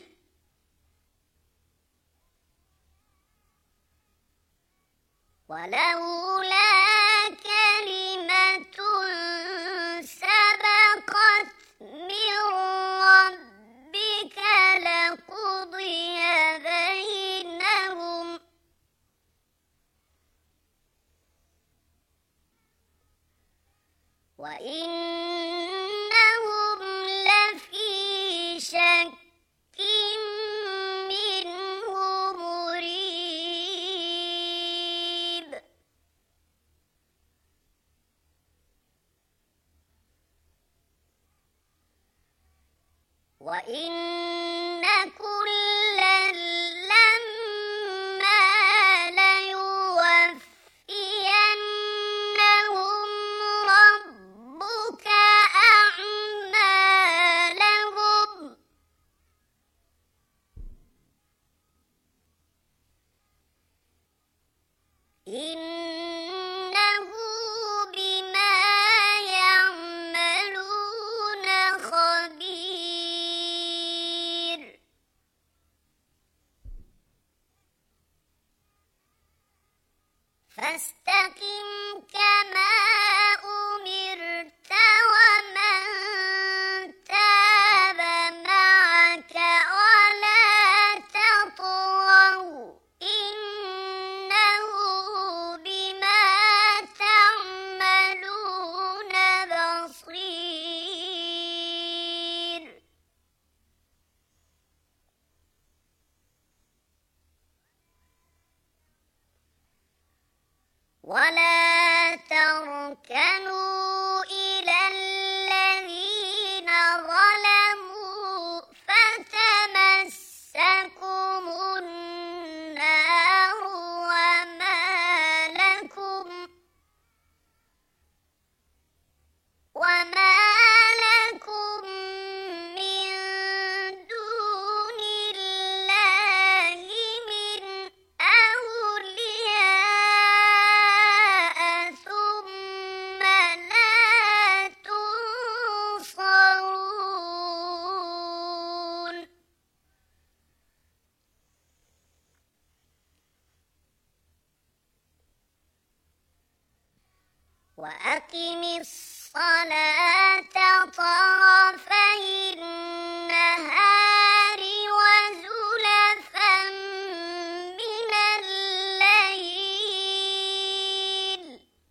ولولا كلمة سبقت من ربك لقضي بينهم وإنهم لفي شك منه مريب وإن كلا لما ليوفينهم ربك أعمالهم إنه بما يعملون خبير فاستقم كما أمرت ومن تاب معك ولا تطغوا إنه بما تعملون بصير ولا تركنوا إلى الذين ظلموا فتمسكم النار وما لكم من دون الله من أولياء ثم لا تنصرون وأقم الصلاة طرفي النهار وزلفا من الليل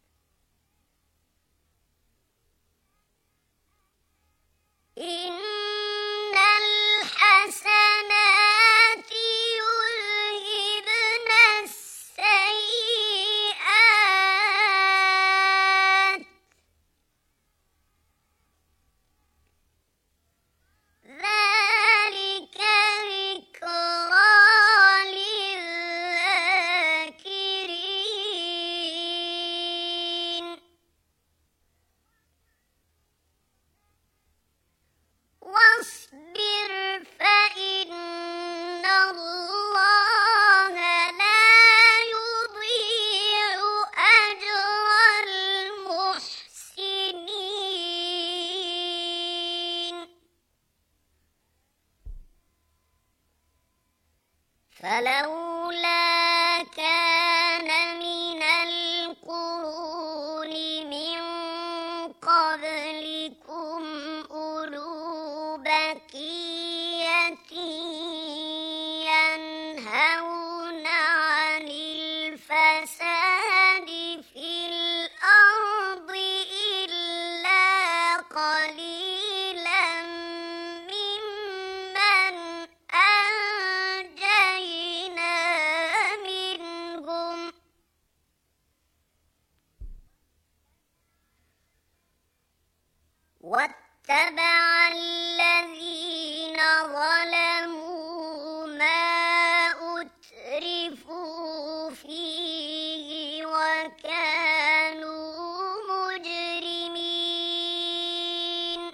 إن الحسنات يذهبن السيئات واتبع الذين ظلموا ما أترفوا فيه وكانوا مجرمين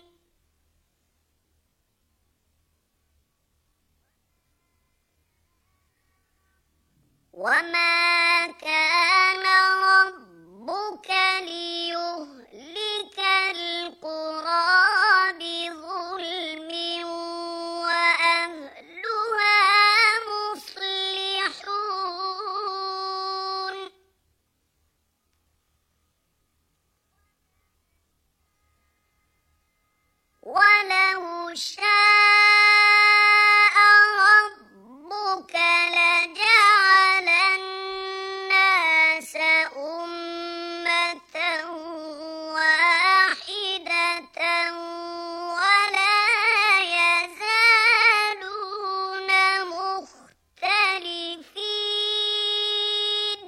وما كان ربك ليهلك القرى بظلم وأهلها مصلحون ولو شاء ربك لجعل الناس أمة واحدة ولا يزالون مختلفين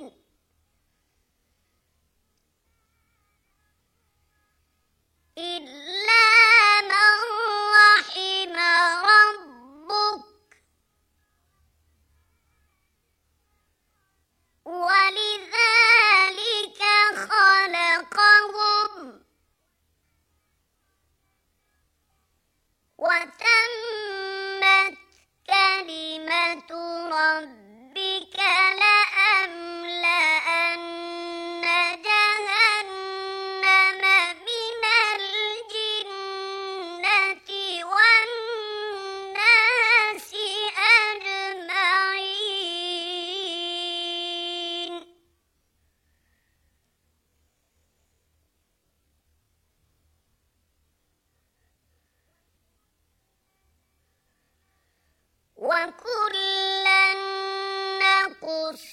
إلا من رحم ربك ولذلك خلقهم وتمت كلمة ربك لأملأن جهنم من الجنة والناس أجمعين وكلا نقص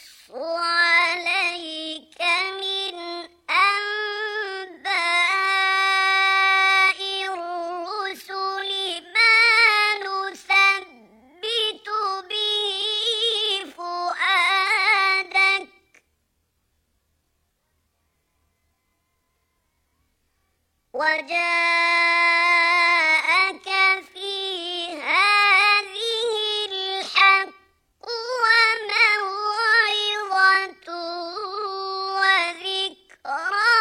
عليك من أنباء الرسل ما نثبت به فؤادك وجاءك في هذه الحق وموعظة وذكرى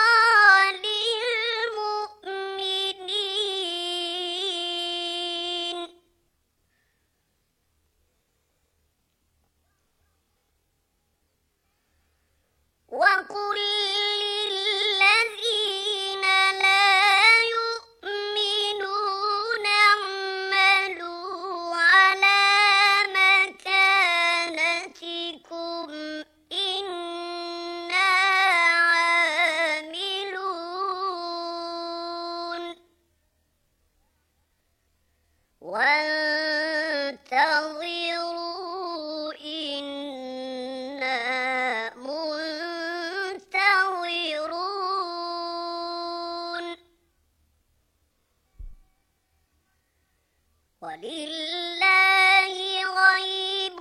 للمؤمنين وقل للذين لا يؤمنون اعملوا على مكانتكم إنا عاملون وانتظروا إنا منتظرون ولله غيب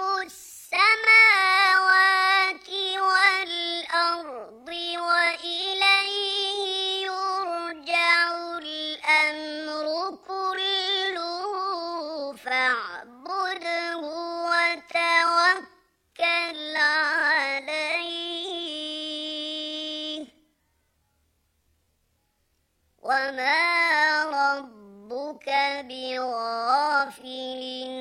السماوات والأرض وإليه يرجع الأمر كله فاعبده وتوكل عليه وما ربك بغافل